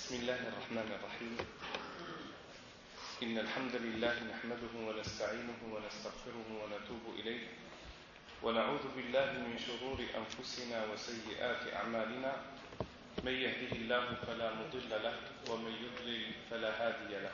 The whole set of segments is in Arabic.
بسم الله الرحمن الرحيم. إن الحمد لله نحمده ونستعينه ونستغفره ونتوب إليه، ونعوذ بالله من شرور أنفسنا وسيئات أعمالنا. من يهده الله فلا مضل له، ومن يضلل فلا هادي له.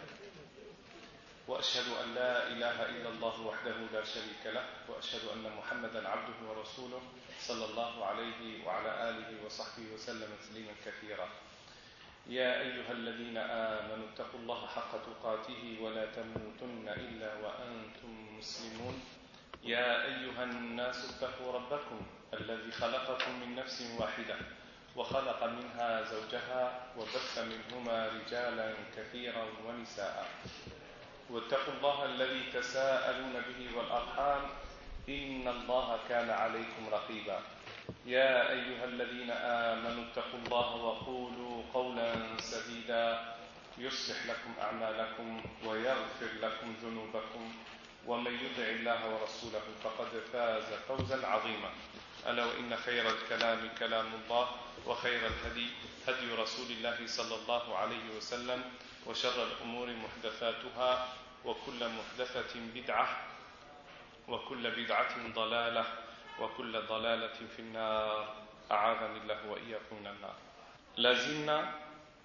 وأشهد أن لا إله إلا الله وحده لا شريك له، وأشهد أن محمدا عبده ورسوله صلى الله عليه وعلى آله وصحبه وسلم تسليما كثيرا. يا أيها الذين آمنوا اتقوا الله حق تقاته ولا تموتن إلا وأنتم مسلمون. يا أيها الناس اتقوا ربكم الذي خلقكم من نفس واحدة وخلق منها زوجها وبث منهما رجالا كثيرا ونساء، واتقوا الله الذي تساءلون به والأرحام إن الله كان عليكم رقيبا. يا أيها الذين آمنوا اتقوا الله وقولوا قولا سديدا يصلح لكم أعمالكم ويغفر لكم ذنوبكم، ومن يطع الله ورسوله فقد فاز فوزا عظيما. ألا وإن خير الكلام كلام الله، وخير الهدي هدي رسول الله صلى الله عليه وسلم، وشر الأمور محدثاتها، وكل محدثة بدعة، وكل بدعة ضلالة، وكل ضلالة في النار. أعاذني الله وإياكم من النار. لازلنا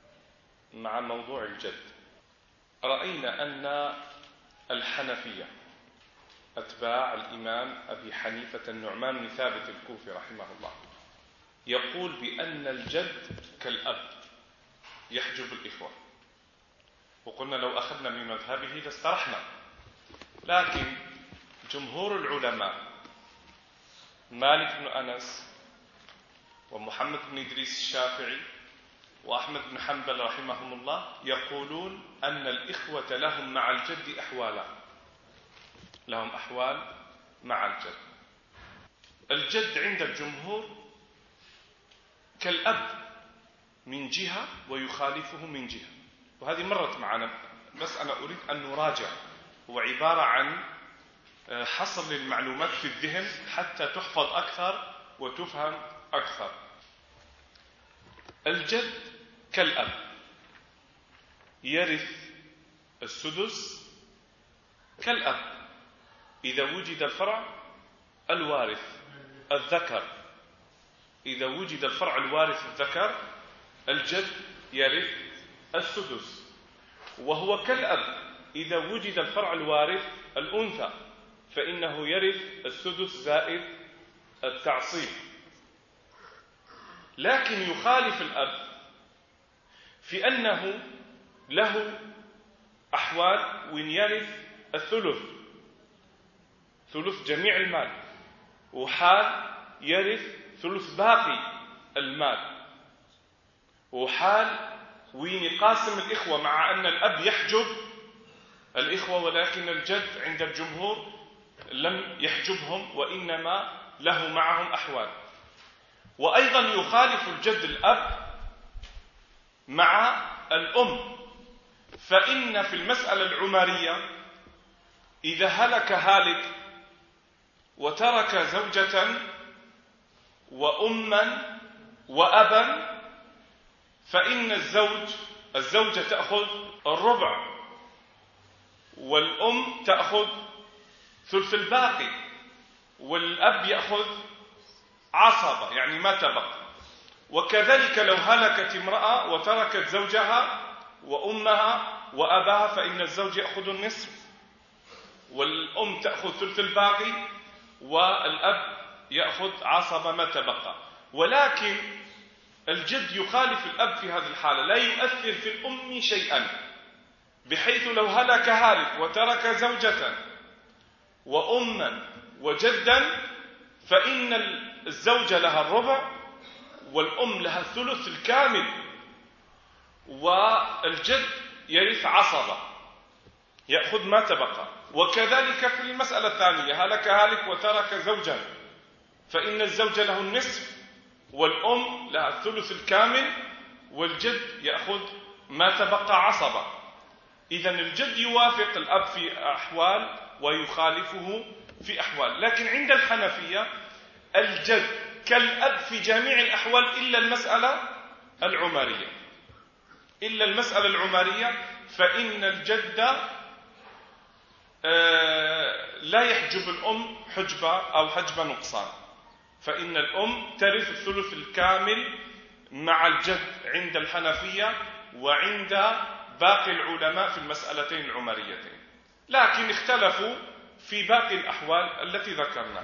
مع موضوع الجد. رأينا أن الحنفية أتباع الإمام أبي حنيفة النعمان بن ثابت الكوفي رحمه الله يقول بأن الجد كالأب يحجب الإخوة، وقلنا لو أخذنا من مذهبه لاسترحنا، لكن جمهور العلماء مالك بن أنس ومحمد بن إدريس الشافعي وأحمد بن حنبل رحمهم الله يقولون أن الإخوة لهم مع الجد أحوالا، لهم أحوال مع الجد. الجد عند الجمهور كالأب من جهة ويخالفه من جهة، وهذه مرت معنا، بس أنا أريد أن نراجع. هو عبارة عن حصر للمعلومات في الذهن حتى تحفظ أكثر وتفهم أكثر. الجد كالأب يرث السدس كالأب إذا وجد الفرع الوارث الذكر. إذا وجد الفرع الوارث الذكر الجد يرث السدس، وهو كالأب إذا وجد الفرع الوارث الأنثى فإنه يرث السدس زائد التعصيب. لكن يخالف الأب في أنه له أحوال وين يرث الثلث، ثلث جميع المال، وحال يرث ثلث باقي المال، وحال وين يقاسم الإخوة مع أن الأب يحجب الإخوة، ولكن الجد عند الجمهور لم يحجبهم وإنما له معهم أحوال. وأيضا يخالف الجد الأب مع الأم، فإن في المسألة العمرية إذا هلك هالك وترك زوجة وأما وأبا فإن الزوجة تأخذ الربع، والأم تأخذ ثلث الباقي، والأب يأخذ عصبة يعني ما تبقى. وكذلك لو هلكت امرأة وتركت زوجها وأمها وأباها فإن الزوج يأخذ النصف، والأم تأخذ ثلث الباقي، والأب يأخذ عصبة ما تبقى. ولكن الجد يخالف الأب في هذه الحالة، لا يؤثر في الأم شيئا، بحيث لو هلك هالك وترك زوجة وأما وجدا فإن الزوجة لها الربع والأم لها الثلث الكامل، والجد يرث عصبة يأخذ ما تبقى. وكذلك في المسألة الثانية هلك هالك وترك زوجا فإن الزوج له النصف والأم لها الثلث الكامل، والجد يأخذ ما تبقى عصبة. إذن الجد يوافق الأب في أحوال ويخالفه في أحوال. لكن عند الحنفية الجد كالأب في جميع الأحوال إلا المسألة العمرية. إلا المسألة العمرية فإن الجد لا يحجب الأم حجبة أو حجب نقصان، فإن الأم ترث الثلث الكامل مع الجد عند الحنفية وعند باقي العلماء في المسألتين العمريتين، لكن اختلفوا في باقي الأحوال التي ذكرنا.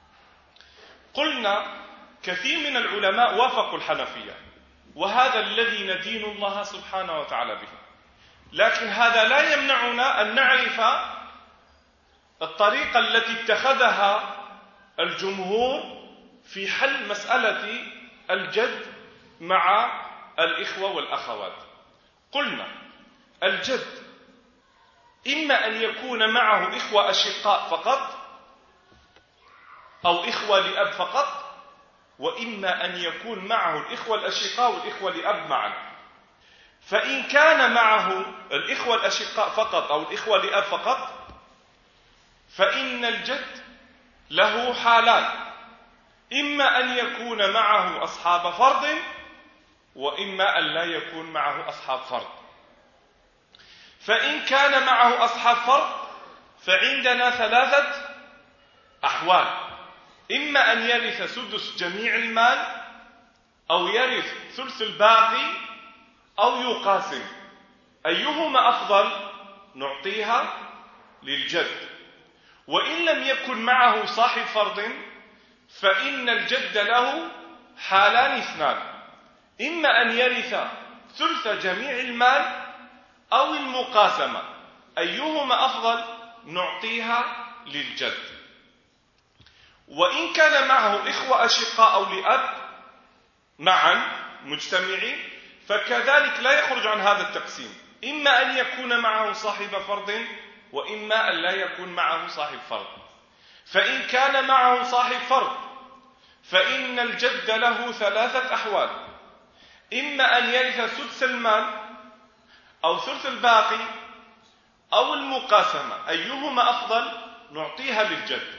قلنا كثير من العلماء وافقوا الحنفية، وهذا الذي ندين الله سبحانه وتعالى به، لكن هذا لا يمنعنا أن نعرف الطريقة التي اتخذها الجمهور في حل مسألة الجد مع الإخوة والأخوات. قلنا الجد إما أن يكون معه إخوة أشقاء فقط أو إخوة لأب فقط، وإما أن يكون معه الإخوة الأشقاء والإخوة لأب معا. فإن كان معه الإخوة الأشقاء فقط أو الإخوة لأب فقط فإن الجد له حالان، إما أن يكون معه أصحاب فرض وإما أن لا يكون معه أصحاب فرض. فإن كان معه أصحاب فرض فعندنا ثلاثة أحوال: إما أن يرث سدس جميع المال، أو يرث ثلث الباقي، أو يقاسم. أيهما أفضل؟ نعطيها للجد. وإن لم يكن معه صاحب فرض فإن الجد له حالان اثنان: إما أن يرث ثلث جميع المال أو المقاسمة. أيهما أفضل؟ نعطيها للجد. وإن كان معه إخوة أشقاء أو لأب معا مجتمعين فكذلك لا يخرج عن هذا التقسيم: إما أن يكون معه صاحب فرض وإما أن لا يكون معه صاحب فرض. فإن كان معه صاحب فرض فإن الجد له ثلاثة أحوال: إما أن يرث سدس المال أو ثلث الباقي أو المقاسمة. أيهما أفضل؟ نعطيها للجد.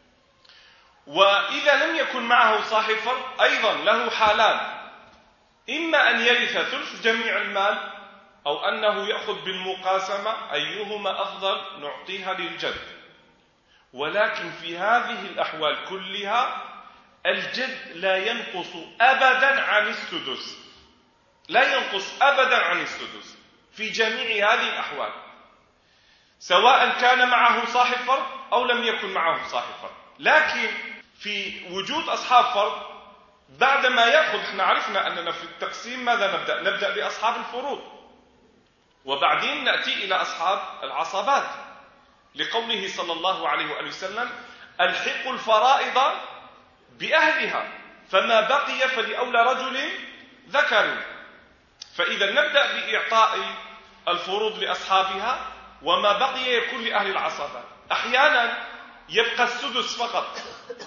وإذا لم يكن معه صاحب فرض أيضا له حالان: إما أن يرث ثلث جميع المال أو أنه يأخذ بالمقاسمة. أيهما أفضل؟ نعطيها للجد. ولكن في هذه الأحوال كلها الجد لا ينقص أبدا عن السدس، لا ينقص أبدا عن السدس في جميع هذه الأحوال، سواء كان معه صاحب فرض أو لم يكن معه صاحب فرض. لكن في وجود أصحاب فرض بعدما يأخذ، احنا عرفنا أننا في التقسيم ماذا نبدأ بأصحاب الفروض وبعدين نأتي إلى أصحاب العصبات، لقوله صلى الله عليه وآله وسلم: ألحقوا الفرائض بأهلها فما بقي فلأولى رجل ذكر. فإذا نبدأ بإعطاء الفروض لأصحابها وما بقي يكون لأهل العصبات. أحيانا يبقى السدس فقط،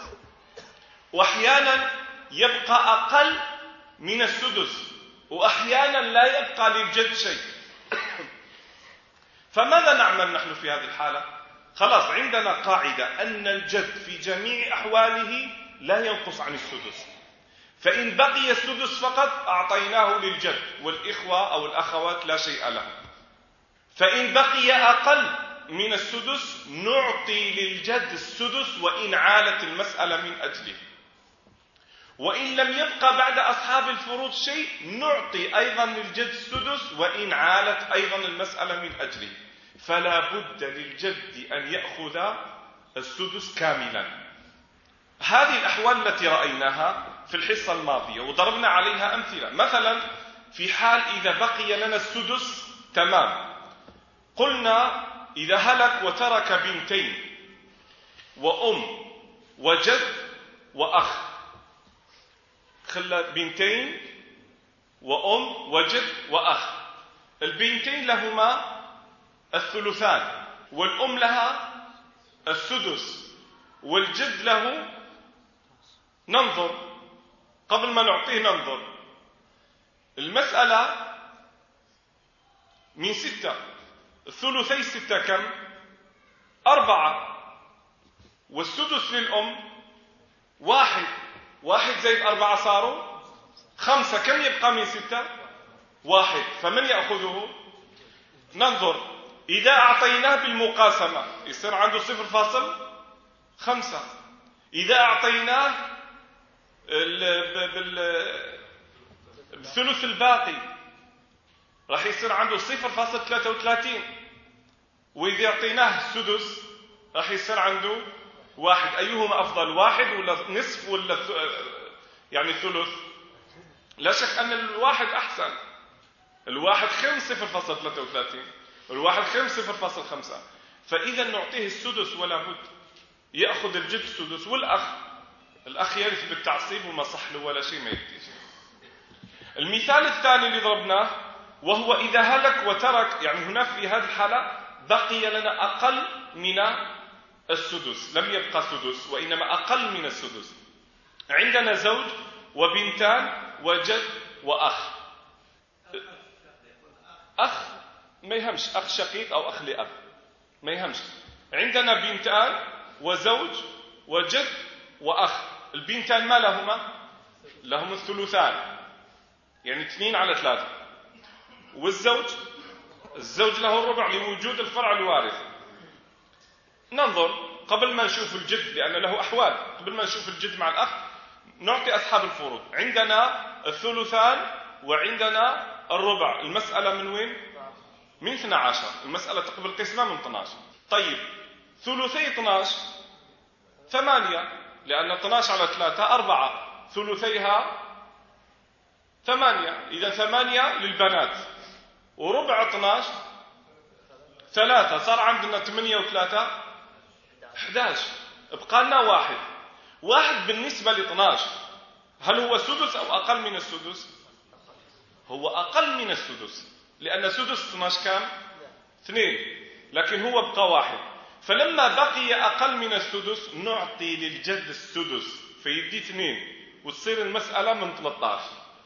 وأحيانا يبقى أقل من السدس، وأحيانا لا يبقى للجد شيء. فماذا نعمل نحن في هذه الحالة؟ خلاص عندنا قاعدة أن الجد في جميع أحواله لا ينقص عن السدس، فإن بقي السدس فقط أعطيناه للجد والإخوة أو الأخوات لا شيء لهم. فإن بقي أقل من السدس نعطي للجد السدس وإن عالت المسألة من أجله. وإن لم يبقى بعد أصحاب الفروض شيء نعطي أيضا للجد السدس وإن عالت أيضا المسألة من أجله. فلا بد للجد أن يأخذ السدس كاملا. هذه الأحوال التي رأيناها في الحصة الماضية وضربنا عليها أمثلة. مثلا في حال إذا بقي لنا السدس تمام، قلنا إذا هلك وترك بنتين وأم وجد وأخ، خلى بنتين وأم وجد وأخ. البنتين لهما الثلثان والأم لها السدس والجد له، ننظر قبل ما نعطيه ننظر المسألة من 6، الثلثي 6 كم؟ 4، والسدس للأم 1 زائد 4 صاروا 5. كم يبقى من 6؟ 1. فمن يأخذه؟ ننظر. إذا أعطيناه بالمقاسمة يصير عنده 0.5. إذا أعطيناه بالثلث الباقي راح يصير عنده 0.33. وإذا أعطيناه السدس راح يصير عنده 1. أيهما أفضل؟ 1 ولا نصف ولا يعني ثلث؟ لا شك أن الواحد أحسن. الواحد 0.33، الواحد 0.5. فإذا نعطيه السدس ولا بد يأخذ الجد السدس. والأخ يرث بالتعصيب وما صح له ولا شيء، ما يديش. المثال الثاني اللي ضربناه وهو إذا هلك وترك، يعني هنا في هذه الحالة بقي لنا أقل من السدس، لم يبقى سدس وإنما أقل من السدس. عندنا زوج وبنتان وجد وأخ. أخ ما يهمش، أخ شقيق أو أخ لأب ما يهمش. عندنا بنتان وزوج وجد وأخ. البنتان ما لهما؟ لهم الثلثان، يعني 2/3. والزوج له الربع لوجود الفرع الوارث. ننظر قبل ما نشوف الجد لأن له أحوال، قبل ما نشوف الجد مع الأخ نعطي أصحاب الفروض. عندنا الثلثان وعندنا الربع. المسألة من وين؟ من 12. المسألة تقبل قسمة من 12. طيب ثلثي 12 8، لأن 12/3 4. ثلثيها 8، إذا 8 للبنات. وربع 12 3. صار عندنا 8 و3 11. بقى لنا 1 بالنسبة ل 12. هل هو سدس أو أقل من السدس؟ هو أقل من السدس، لأن سدس 12 كام؟ 2، لكن هو بقى 1. فلما بقي أقل من السدس نعطي للجد السدس فيدي 2 وتصير المسألة من 13.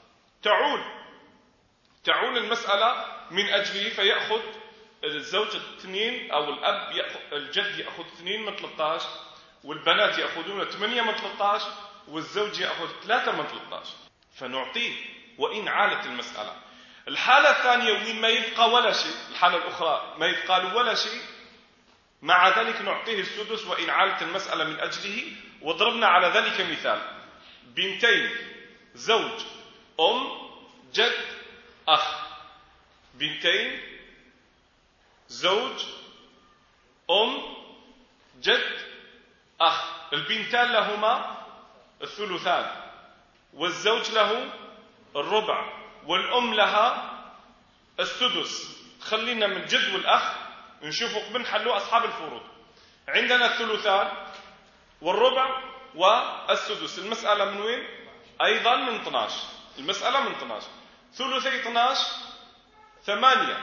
تعول المسألة من أجله فيأخذ الزوج 2 أو الأب الجد يأخذ 2 من 13، والبنات يأخذون 8 من 13، والزوج يأخذ 3 من 13. فنعطيه وإن عالت المسألة. الحالة الثانية وين ما يبقى ولا شيء، الحالة الأخرى ما يبقى له ولا شيء، مع ذلك نعطيه السدس وإن عالت المسألة من أجله. وضربنا على ذلك مثال: بنتين زوج جد أخ. بنتين زوج جد أخ. البنتان لهما الثلثان والزوج له الربع والأم لها السدس. خلينا من الجد والأخ نشوفوا قبل نحلوا أصحاب الفروض. عندنا الثلثان والربع والسدس. المسألة من وين؟ أيضا من 12. المسألة من 12. ثلثي 12 8،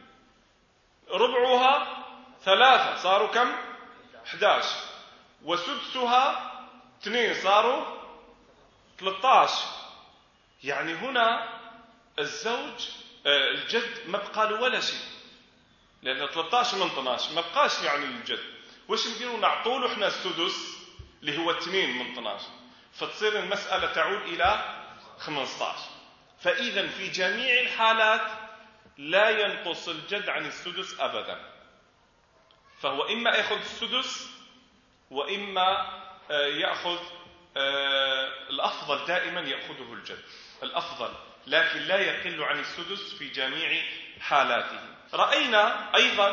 ربعها 3 صاروا كم؟ 11، وسدسها 2 صاروا 13. يعني هنا الزوج الجد ما بقى له ولا شيء، لأن 13 من 12 ما بقاش يعني للجد. وش نديروا؟ نعطوا له احنا السدس اللي هو 2 من 12، فتصير المسألة تعود إلى 15. فإذا في جميع الحالات لا ينقص الجد عن السدس أبدا. فهو إما يأخذ السدس وإما يأخذ الأفضل دائما يأخذه الجد، الأفضل، لكن لا يقل عن السدس في جميع حالاته. رأينا أيضا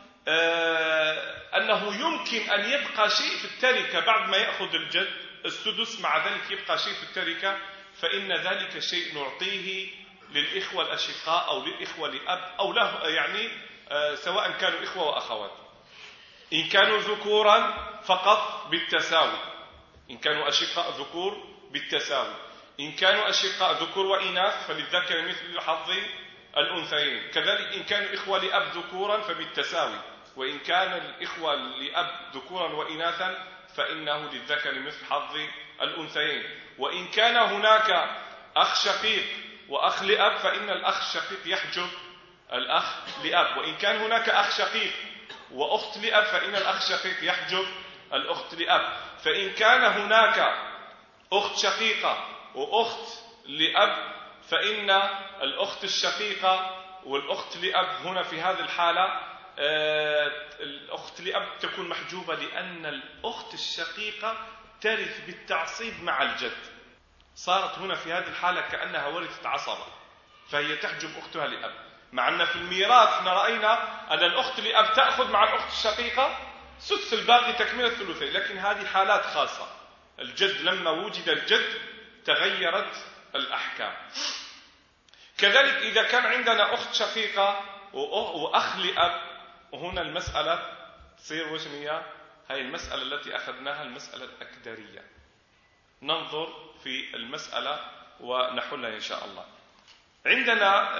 أنه يمكن أن يبقى شيء في التركة بعد ما يأخذ الجد السدس، مع ذلك يبقى شيء في التركة، فإن ذلك الشيء نعطيه للإخوة الأشقاء أو للإخوة لأب أو له، يعني سواء كانوا إخوة وأخوات. إن كانوا ذكورا فقط بالتساوي، إن كانوا أشقاء ذكور بالتساوي. إن كانوا أشقاء ذكور وإناث فللذكر مثل حظ الأنثيين. كذلك إن كانوا إخوة لأب ذكورا فبالتساوي، وإن كان الإخوة لأب ذكورا وإناثا فإنه للذكر مثل حظ الأنثيين. وإن كان هناك أخ شقيق وأخ لأب فإن الأخ الشقيق يحجب الأخ لأب. وإن كان هناك أخ شقيق وأخت لأب فإن الأخ الشقيق يحجب الأخت لأب. فإن كان هناك أخت شقيقة وأخت لأب فإن الأخت الشقيقة والأخت لأب هنا في هذه الحالة الأخت لأب تكون محجوبة، لأن الأخت الشقيقة ترث بالتعصيب مع الجد. صارت هنا في هذه الحالة كأنها ورثت عصبة، فهي تحجب أختها لأب. مع أن في الميراث رأينا أن الأخت لأب تأخذ مع الأخت الشقيقة سدس الباقي تكملة الثلثين، لكن هذه حالات خاصة. الجد لما وجد الجد تغيرت الأحكام. كذلك إذا كان عندنا أخت شقيقة وأخ لأب، وهنا المسألة تصير وش هي؟ هاي المسألة التي أخذناها المسألة الأكدرية. ننظر في المسألة ونحلها إن شاء الله. عندنا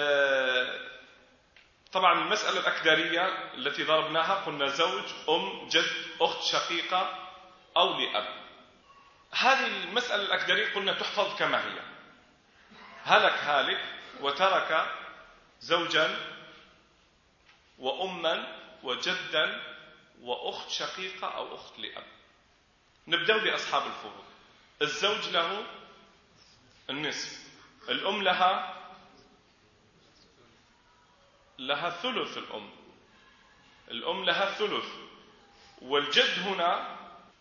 طبعا المسألة الأكدرية التي ضربناها قلنا زوج، أم، جد، أخت شقيقة أو لأب. هذه المسألة الأكدرية قلنا تحفظ كما هي: هلك هالك وترك زوجا وأما وجدا وأخت شقيقة أو أخت لأب. نبدأ بأصحاب الفروض. الزوج له النصف، الأم لها ثلث، الأم لها الثلث، والجد هنا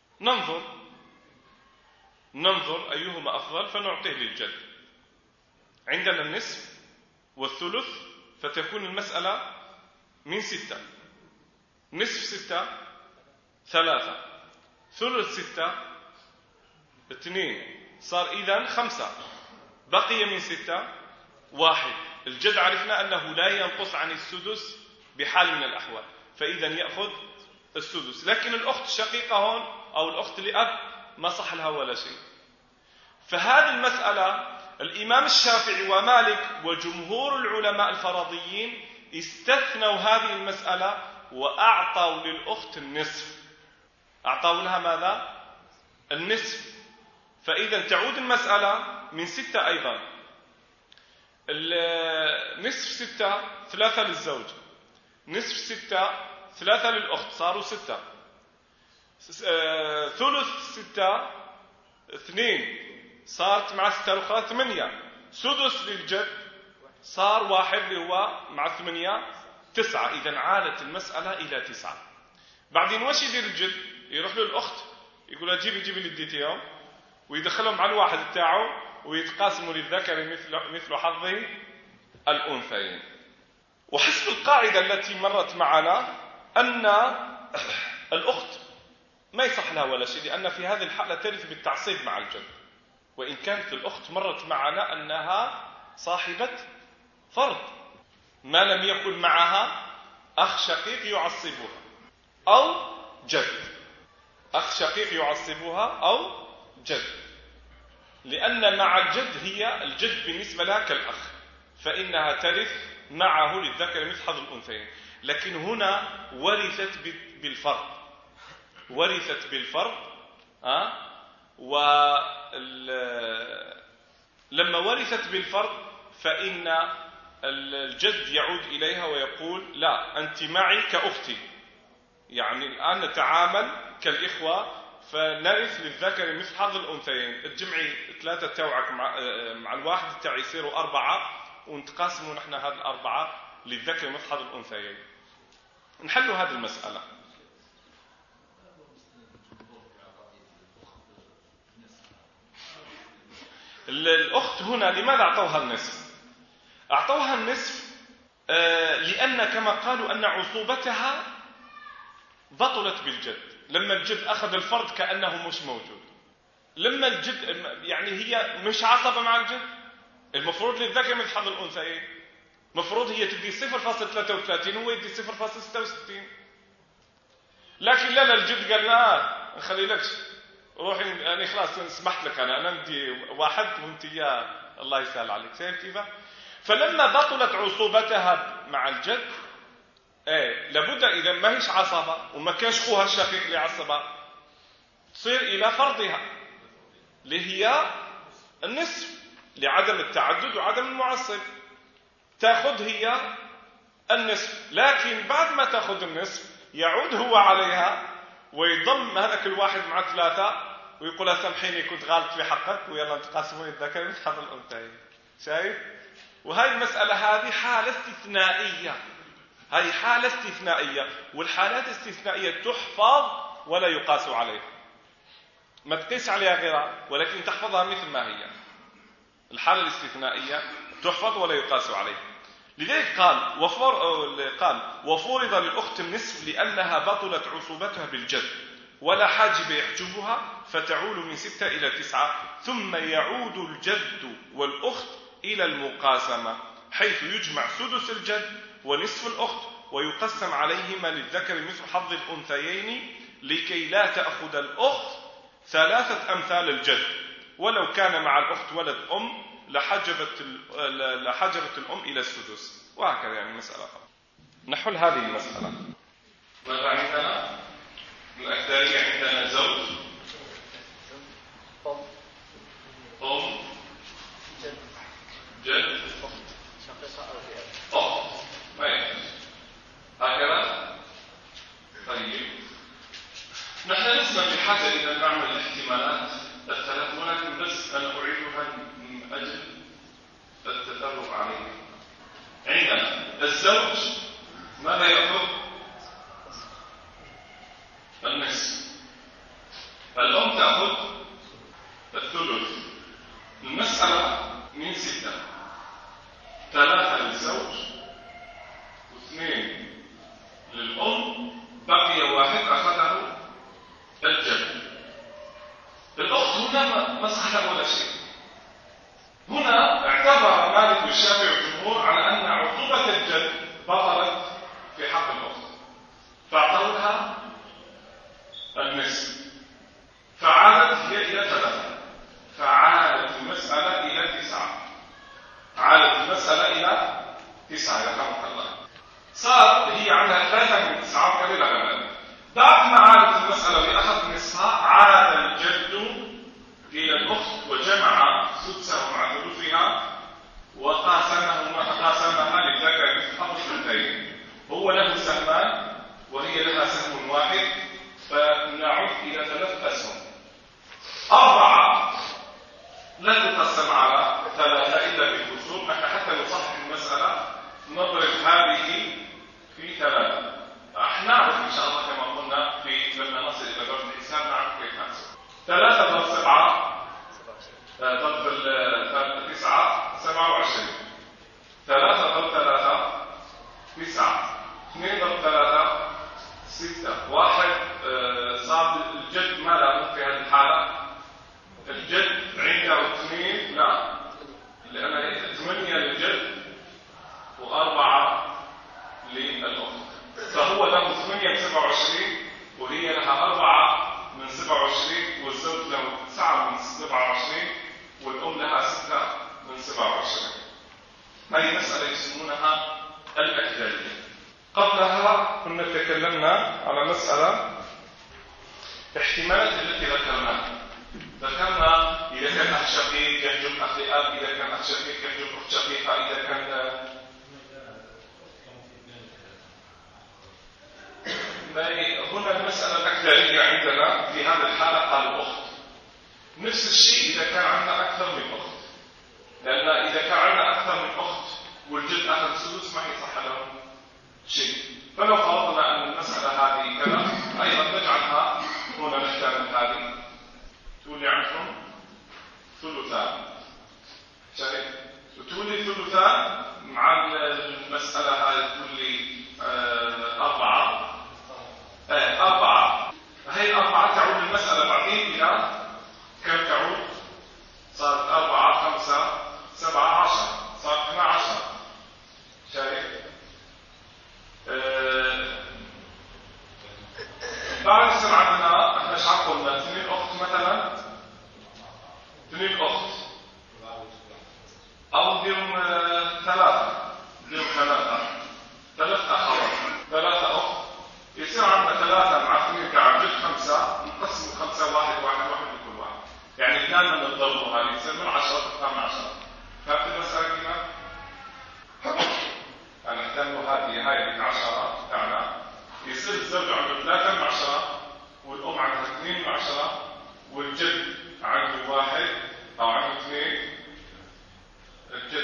ننظر أيهما أفضل فنعطيه للجد. عندنا النصف والثلث، فتكون المسألة من 6. نصف 6 3، ثلث 6 2، صار إذن 5، بقي من 6 1. الجد عرفنا أنه لا ينقص عن السدس بحال من الأحوال، فإذا يأخذ السدس. لكن الأخت الشقيقة هون أو الأخت لأب ما صح لها ولا شيء. فهذه المسألة الإمام الشافعي ومالك وجمهور العلماء الفرضيين استثنوا هذه المسألة وأعطوا للأخت النصف. أعطوا لها ماذا؟ النصف. فإذا تعود المسألة من 6 أيضا. نصف 6 3 للزوج، نصف 6 3 للأخت، صاروا 6. ثلث 6 2، صارت مع 6 الأخرى 8. سدس للجد صار 1 اللي هو مع 8 9. إذا عادت المسألة إلى 9. بعدين وش يدير الجد؟ يروح له الأخت يقول لها جيبي لي ديتيهم، ويدخلهم على الواحد بتاعه ويتقاسموا للذكر مثل حظ الأنثيين. وحسب القاعدة التي مرت معنا أن الأخت ما يصح لها ولا شيء، لأن في هذه الحالة ترث بالتعصيب مع الجد. وإن كانت الأخت مرت معنا أنها صاحبة فرض، ما لم يكن معها أخ شقيق يعصبها أو جد، أخ شقيق يعصبها أو جد، لأن مع الجد هي الجد بالنسبة لها كالأخ، فإنها ترث معه للذكر مثل حظ الأنثيين. لكن هنا ورثت بالفرض، ورثت بالفرض. ولما ورثت بالفرض فإن الجد يعود إليها ويقول لا، أنت معي كأختي، يعني الآن نتعامل كالإخوة، فنرث للذكر مثل حظ الأنثيين. تجمعي 3 توعك مع الواحد بتاعي يصيروا 4، ونتقاسموا نحن هذه 4 للذكر مثل حظ الأنثيين. نحلوا هذه المسألة. الأخت هنا لماذا أعطوها النصف؟ أعطوها النصف لأن كما قالوا أن عصوبتها بطلت بالجد. لما الجد أخذ الفرض كأنه مش موجود. لما الجد يعني هي مش عصبة مع الجد، المفروض للذكر مثل حظ الأنثيين، مفروض هي تدي 0.33 وهو يدي 0.66. لكن لا، الجد قال لا نخلي لكش، روحي يعني خلاص سمحت لك، أنا بدي 1 وانت يا الله يسهل عليك. شايف كيف؟ فلما بطلت عصوبتها مع الجد لابد إذا ما هيش عصبة وما كانش خوها الشقيق اللي عصبها، تصير إلى فرضها اللي هي النصف لعدم التعدد وعدم المعصب. تأخذ هي النصف، لكن بعد ما تأخذ النصف يعود هو عليها ويضم هذاك الواحد مع 3 ويقول سامحيني كنت غالط في حقك ويلا نتقاسموا الذكر مثل حظ الأنثيين. شايف؟ وهي المسألة هذه حالة استثنائية، هي حالة استثنائية، والحالات الاستثنائية تحفظ ولا يقاس عليها، ما تقيس عليها غيرها ولكن تحفظها مثل ما هي. الحالة الاستثنائية تحفظ ولا يقاس عليها. لذلك قال وفرض للأخت النصف لأنها بطلت عصوبتها بالجد ولا حاجب يحجبها فتعول من 6 إلى 9، ثم يعود الجد والأخت إلى المقاسمة حيث يجمع سدس الجد ونصف الأخت ويقسم عليهما للذكر مثل حظ الأنثيين لكي لا تأخذ الأخت 3 أمثال الجد، ولو كان مع الأخت ولد أم لحجبت الأم إلى السدس، وهكذا يعني مسألة. نحل هذه المسألة. ماذا عندنا؟ الأكثرية عندنا زوج، أم، جد، أخت، ما يحتاج هكذا. طيب نحن لسنا بحاجة إلى نعمل الاحتمالات الثلاث، ولكن بس أنا أعيدها من أجل التدرب عليها. عندنا الزوج ماذا يأخذ؟ النصف، الأم تأخذ الثلث. المسألة من 6، 3 للزوج و2 للأم، بقي 1 أخذه الجد. الأخت هنا ما صح ولا شيء. هنا اعتبر مالك والشافعي والجمهور على أن عقوبة الجد بطلت في حق الأخت، فاعطوا لها النصف، فعادت هي إلى 3، فعادت المسألة إلى 9، عادت المسألة إلى 9 يا رحمة الله. صار هي عندها 3 من 9 قليلة غلبة. بعد ما عادت المسألة وأخذ نصفها عاد الجد إلى الأخت وجمع سدسه مع ثلثها وقاسمها للذكر مثل حظ الأنثيين. هو له سهمان وهي لها سهم واحد، فنعود إلى 3 أسهم. 4 لا تقسم على 3 إلا بالكسور. نحن حتى نصحح المسألة نضرب هذه في 3. نعرف إن شاء الله كما قلنا لما نصل إلى ضرب الحساب نعرف كيف نحسب. 3 ضرب 7 ضرب 9 27. 3 ضرب 3 9. 2 ضرب 3 6. 1 صار الجد ما له في هذه الحالة. الجد عنده 2 لا، لأن 8 للجد و4 للأخت، فهو له 8 من 27 وهي لها 4 من 27، والزوج له 9 من 27 والأم لها 6 من 27. هذه مسألة يسمونها الأكدرية. قبلها كنا تكلمنا على مسألة احتمالات التي ذكرناها. ذكرنا إذا كان أخ شقيق يحجب أخ لأب، إذا كان أخ شقيق يحجب أخت شقيقة، إذا كان هنا المسألة الأكثرية عندنا في هذه الحالة قال الأخت. نفس الشيء إذا كان عندنا أكثر من أخت، لأن إذا كان عندنا أكثر من أخت والجد أخذ سدس ما يصح له شيء. فلو فرضنا أن المسألة هذه كذا أيضا نجعلها هنا نحتمل هذه تولي عندهم ثلثان. شايف؟ وتولي ثلثان مع المسألة هذه تولي 4. 4 هي 4 تعود المسألة بعدين إلى كم تعود؟ صارت 4 5 7 10، صارت 12. شايف؟ بعد يصير عندنا احنا شو قلنا 2 أخت مثلا، 2 أخت أو نديرهم 3 أخوات، 3 أخت، يصير عندنا 3 مع 2 كعب 5، نقسم 5 1 1 لكل واحد، يعني دائما نضربوا هذه يصير من 10 تفهم 10. فهمت المسألة كيف؟ أنا احتملوا هاي 10 تاعنا، يصير الزوج عنده 3 من 10 والأم عندها 2 من 10 والجد عنده 1 أو عنده 2. الجد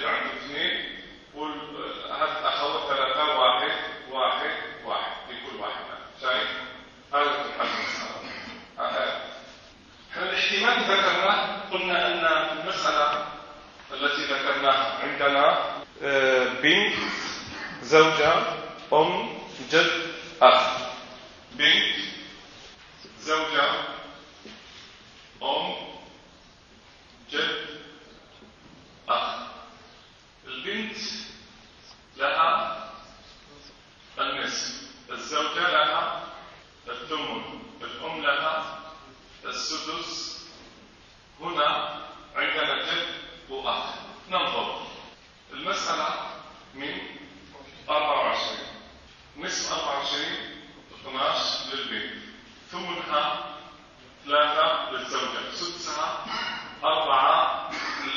ذكرناه قلنا أن المسألة التي ذكرناها عندنا بنت، زوجة، أم، جد، أخ. بنت، زوجة، أم، جد، أخ. البنت لها النصف، الزوجة لها الثمن، الأم لها السدس. هنا عندنا جد وأخ. ننظر المسألة من 24، نصف 24 12 للبنت، ثمنها 3 للزوجة، سدسها 4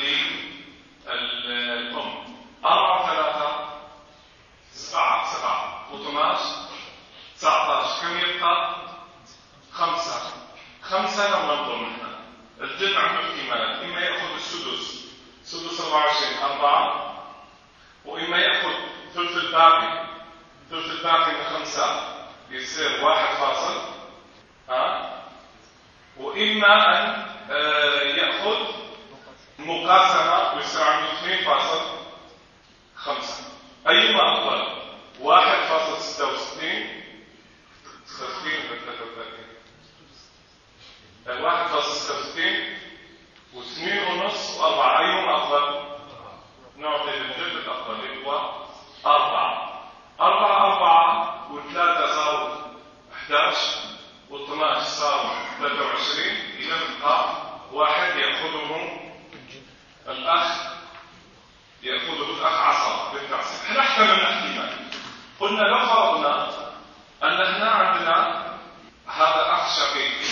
للأم. 4 3 7 و12 19. كم يبقى؟ 5. 5 لو ننظر نحن الجد عنده احتمالات، إما يأخذ السدس، سدس 24 4، وإما يأخذ ثلث الباقي، ثلث الباقي من 5 يصير 1 فاصل، وإما أن يأخذ مقاسمة ويصير عنده 2.5. أيما أفضل؟ 1.66 و2.5 و4. أيما أفضل؟ نعطي للجد الأفضل هو 4. 4 و3 صاروا 11 و12 صاروا 23. إذا بقى 1 يأخذه الأخ، عصب بالتعصيب. نحن من احتمال قلنا لو فرضنا أن هنا عندنا هذا أخ شقيق،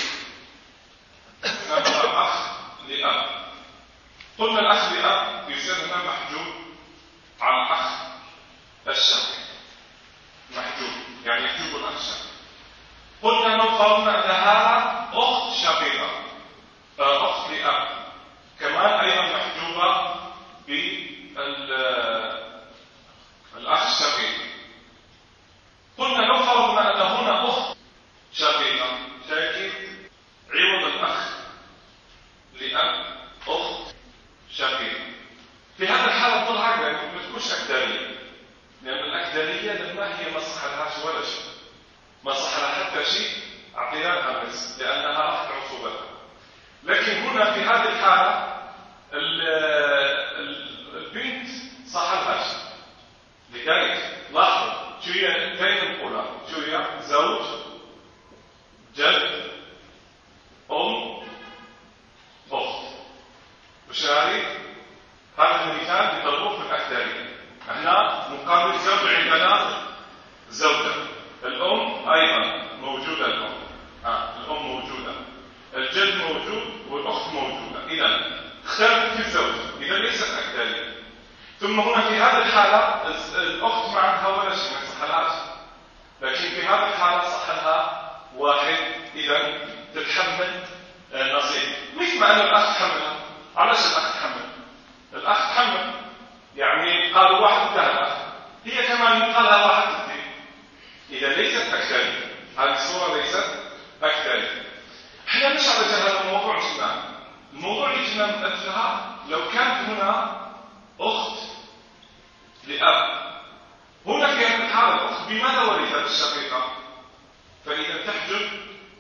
هذا أخ لأب. قلنا الأخ لأب يصير هنا محجوب عن الأخ الشقيق، محجوب يعني يحجب الأخ الشقيق. قلنا لو فرضنا أن هذا أخت شقيقة، أخت لأب كمان أيضا محجوبة بالأخ الشقيق. قلنا لو فرضنا أن هنا أخت شقيقة، لكن عوض الأخ لأب أخت شقيقة، في هذا الحالة طلع ما تكونش أكدارية، لأن الأكدارية لما هي ما صح لهاش ولا شيء، ما صح لها حتى شيء، أعطينا لها الرزق لأنها راحت عصوبتها. لكن هنا في هذه الحالة البنت صح لها شيء. لذلك لاحظوا شو هي ثاني نقولها، شو هي؟ زوج، جد، أم، أخت. وش هذه؟ هذا المثال بضربه في الأكدارية. احنا مقابل الزوج عندنا زوجة، الأم أيضا موجودة، الأم موجودة، الجد موجود والأخت موجودة. إذا اختلفت في الزوج، إذا ليست أكدارية. ثم هنا في هذه الحالة الأخت معها ولا شيء، ما صحلهاش، لكن في هذه الحالة صحلها 1. إذا تتحمل نصيب. مش معنى الأخ تحملها. علاش الأخ تحمل؟ الأخ تحمل يعني قالوا 1 انتهى الأخ، هي كمان يقال لها 1 تنتهي. إذا ليست أكدارية، هذه الصورة ليست أكدارية. احنا مش على هذا الموضوع جماعة. الموضوع اللي كنا من أجلها لو كانت هنا أخت لأب، هنا في هذه الحالة الأخت بماذا ورثت الشقيقة؟ فإذا تحجب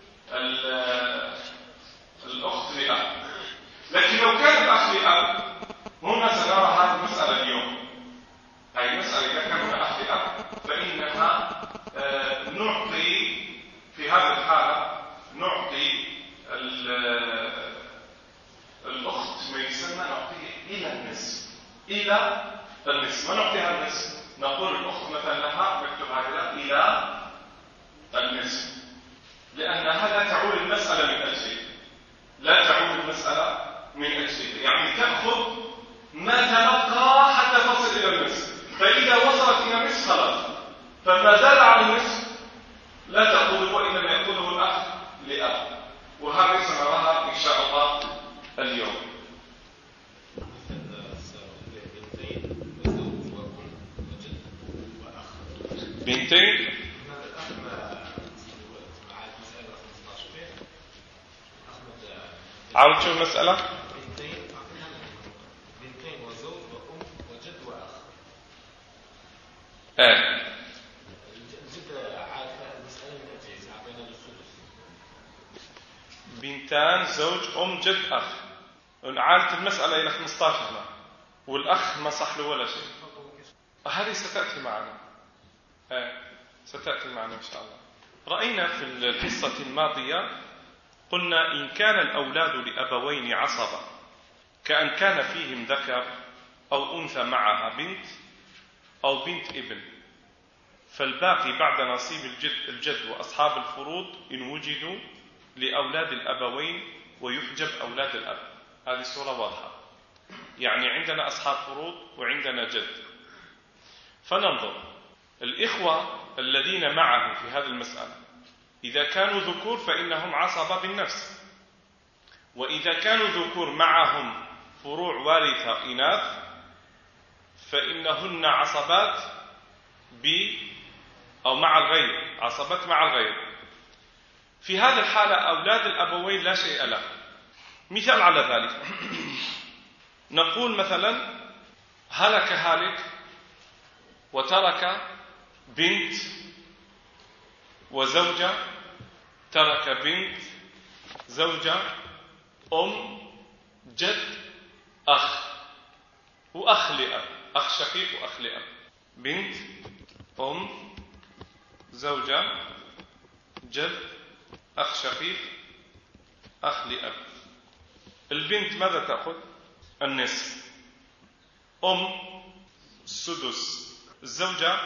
الأخت لأب. لكن لو كان الأخ لأب، هنا سنرى هذه المسألة اليوم. هذه المسألة إذا كان هنا أخ لأب فإنها نعطي في هذه الحالة نعطي الأخت ما يسمى نعطيه إلى النصف، إلى النصف. ما نعطيها النصف، نقول الأخت مثلا لها نكتب هكذا إلى النصف، لأنها لا تعول المسألة من أجله، لا تعول المسألة من أجله، يعني تأخذ ما تبقى حتى تصل إلى النصف. فإذا وصلت إلى النصف خلاص، فما زال على النصف لا تأخذه، وإنما يأخذه الأخ لأب. وهذه سنراها إن شاء الله اليوم. بنتين عاود شو المسألة؟ بنتين وزوج وأم وجد وأخ. الجد عارفة المسألة من أجهزة أعطينا السدس. بنتان زوج أم جد أخ، عادت المسألة إلى 15 هنا، والأخ ما صح له ولا شيء. هذه ستأتي معنا، ستأتي معنا إن شاء الله. رأينا في الحصة الماضية قلنا إن كان الأولاد لأبوين عصبة، كأن كان فيهم ذكر أو أنثى معها بنت أو بنت ابن، فالباقي بعد نصيب الجد وأصحاب الفروض إن وجدوا لأولاد الأبوين ويحجب أولاد الأب. هذه الصورة واضحة، يعني عندنا أصحاب فروض وعندنا جد. فننظر الإخوة الذين معه في هذه المسألة، إذا كانوا ذكور فإنهم عصبة بالنفس، وإذا كانوا ذكور معهم فروع وارثة إناث فإنهن عصبات أو مع الغير، عصبات مع الغير. في هذه الحالة أولاد الأبوين لا شيء له. مثال على ذلك نقول مثلا هلك هالك وترك بنت وزوجة، ترك بنت زوجة أم جد أخ وأخ لأب، أخ شقيق وأخ لأب. بنت أم زوجة جد أخ شقيق أخ لأب. البنت ماذا تأخذ؟ النصف، أم السدس، الزوجة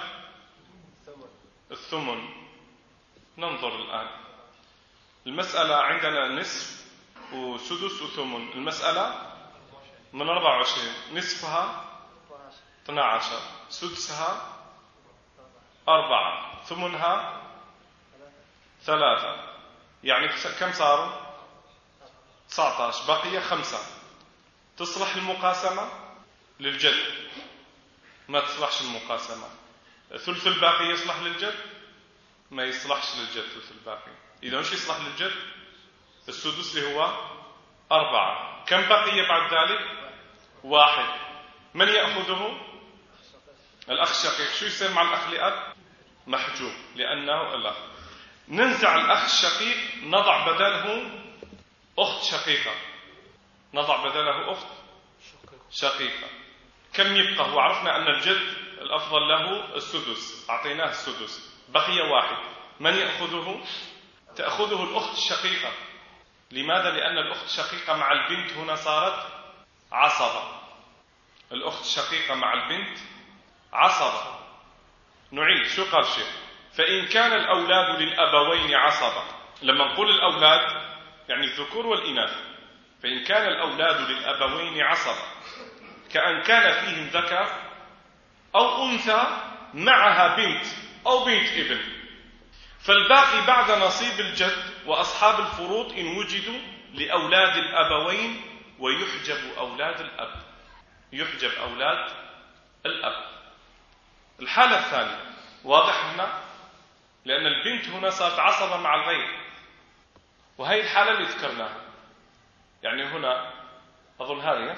الثمن. ننظر الآن المسألة عندنا نصف وسدس وثمن، المسألة من 24، نصفها 12، سدسها 4، ثمنها 3، يعني كم صاروا؟ 19، بقي 5. تصلح المقاسمة للجد؟ ما تصلحش المقاسمة. ثلث الباقي يصلح للجد؟ ما يصلحش للجد ثلث الباقي. إذا وش يصلح للجد؟ السدس اللي هو 4. كم بقي بعد ذلك؟ 1. من يأخذه؟ الأخ الشقيق. شو يصير مع الأخ لأب؟ محجوب، لأنه الأخ. ننزع الأخ الشقيق، نضع بدله أخت شقيقة، نضع بدله أخت شقيقة. كم يبقى؟ وعرفنا أن الجد الأفضل له السدس، أعطيناه السدس، بقي 1. من يأخذه؟ تأخذه الأخت الشقيقة. لماذا؟ لأن الأخت الشقيقة مع البنت هنا صارت عصبة. الأخت الشقيقة مع البنت عصبة. نعيد شو قال الشيخ؟ فإن كان الأولاد للأبوين عصبة، لما نقول الأولاد يعني الذكور والإناث، فإن كان الأولاد للأبوين عصبة كأن كان فيهم ذكر أو أنثى معها بنت أو بنت ابن، فالباقي بعد نصيب الجد وأصحاب الفروض إن وجدوا لأولاد الأبوين ويحجب أولاد الأب، يحجب أولاد الأب. الحالة الثانية واضح هنا، لأن البنت هنا صارت عصبة مع الغير، وهي الحالة اللي ذكرناها. يعني هنا أظن هذه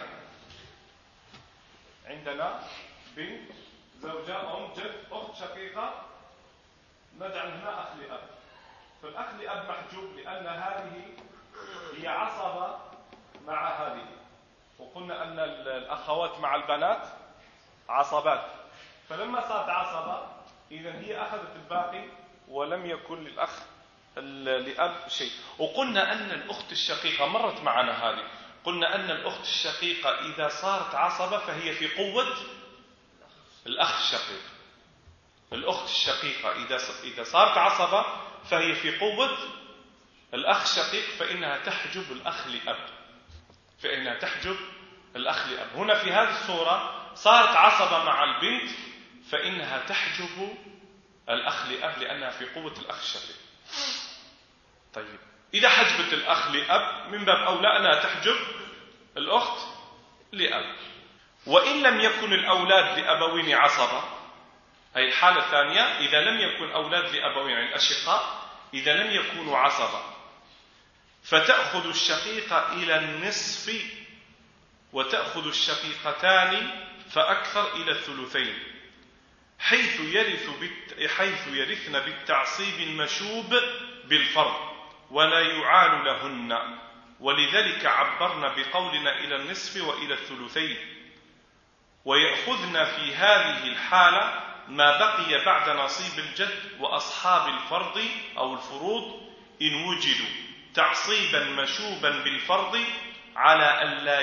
عندنا بنت زوجة أم جد أخت شقيقة، نجعل هنا أخ لأب. فالأخ لأب محجوب لأن هذه هي عصبة مع هذه، وقلنا أن الأخوات مع البنات عصبات، فلما صارت عصبة إذن هي أخذت الباقي ولم يكن للأخ لأب شيء. وقلنا أن الأخت الشقيقة مرت معنا هذه، قلنا أن الأخت الشقيقة إذا صارت عصبة فهي في قوة الأخ الشقيق. الأخت الشقيقة إذا صارت عصبة فهي في قوة الأخ الشقيق، فإنها تحجب الأخ لأب، فإنها تحجب الأخ لأب. هنا في هذه الصورة صارت عصبة مع البنت، فإنها تحجب الأخ لأب لأنها في قوة الأخ الشقيق. طيب إذا حجبت الأخ لأب من باب أولى أنها تحجب الأخت لأب. وإن لم يكن الأولاد لأبوين عصبة، هي الحالة الثانية، إذا لم يكن أولاد لأبوين يعني الأشقاء إذا لم يكونوا عصبة، فتأخذ الشقيقة إلى النصف وتأخذ الشقيقتان فأكثر إلى الثلثين، حيث يرثن بالتعصيب المشوب بالفرض ولا يعال لهن، ولذلك عبرنا بقولنا إلى النصف وإلى الثلثين. ويأخذن في هذه الحالة ما بقي بعد نصيب الجد وأصحاب الفرض أو الفروض إن وجدوا تعصيبا مشوبا بالفرض على ألا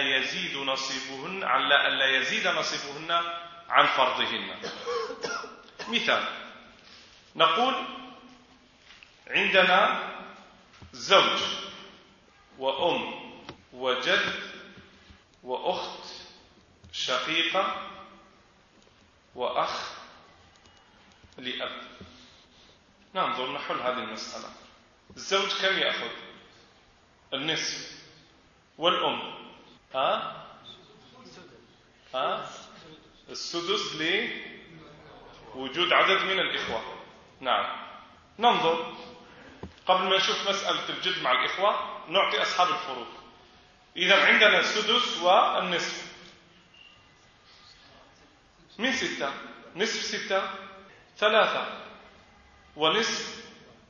يزيد نصيبهن عن فرضهن. مثال، نقول عندنا زوج وأم وجد وأخت شقيقة وأخ لأب. ننظر نحل هذه المسألة. الزوج كم يأخذ؟ النصف. والأم السدس لوجود عدد من الإخوة. نعم، ننظر قبل ما نشوف مسألة الجد مع الإخوة نعطي أصحاب الفروض. إذا عندنا السدس والنصف من 6، نصف 6 3، ونصف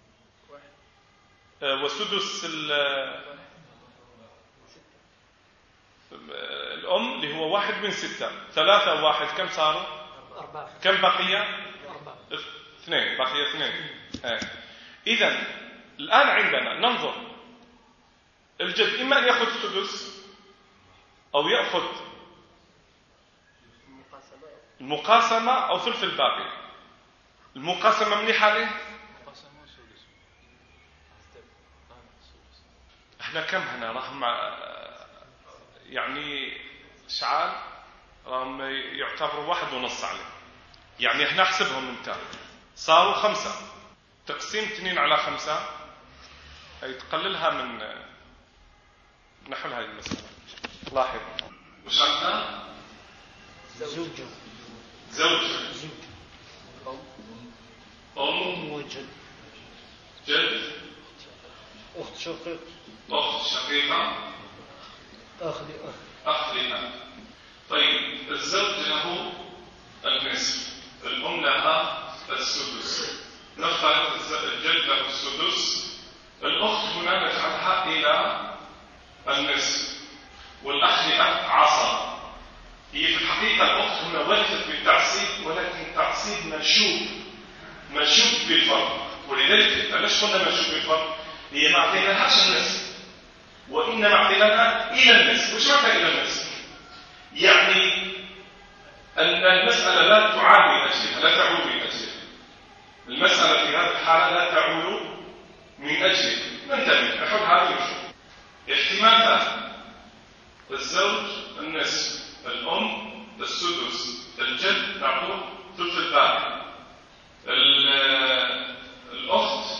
وسدس الأم اللي هو 1 من 6، 3 و1 كم صاروا؟ 4. كم بقي؟ 2. بقي 2. إذن الآن عندنا ننظر الجد إما أن يأخذ سدس أو يأخذ المقاسمة أو ثلث الباقي. المقاسمة منيحة له؟ احنا كم هنا راهم يعني شعال راهم يعتبروا 1.5 عليه، يعني احنا احسبهم انت صاروا 5 تقسيم 2 على 5 أي تقللها من نحل هذه المسألة. لاحظ وش عندنا؟ زوج أم وجد جد أخت شقيقة أخ لأب. طيب الزوج له النصف، الأم لها السدس، نفترض الجد له السدس، الأخت هنا نجعلها إلى النصف، والأخ لأب عصب. هي في الحقيقة الأخت هنا ورثت بالتعصيب، ولكن تعصيب مشوب بالفرض. ولذلك ليش قلنا مشوب بالفرض؟ هي ما أعطيناهاش النصف، وإنما أعطيناها إلى النصف. وش معنى إلى النصف؟ يعني المسألة لا تعول من أجلها، المسألة في هذه الحالة لا تعول من أجلها. ننتبه نحل هذه ونشوف. احتمال ثاني، الزوج النصف، الأم السدس، الجد نعطوه ثلث الباقي، الأخت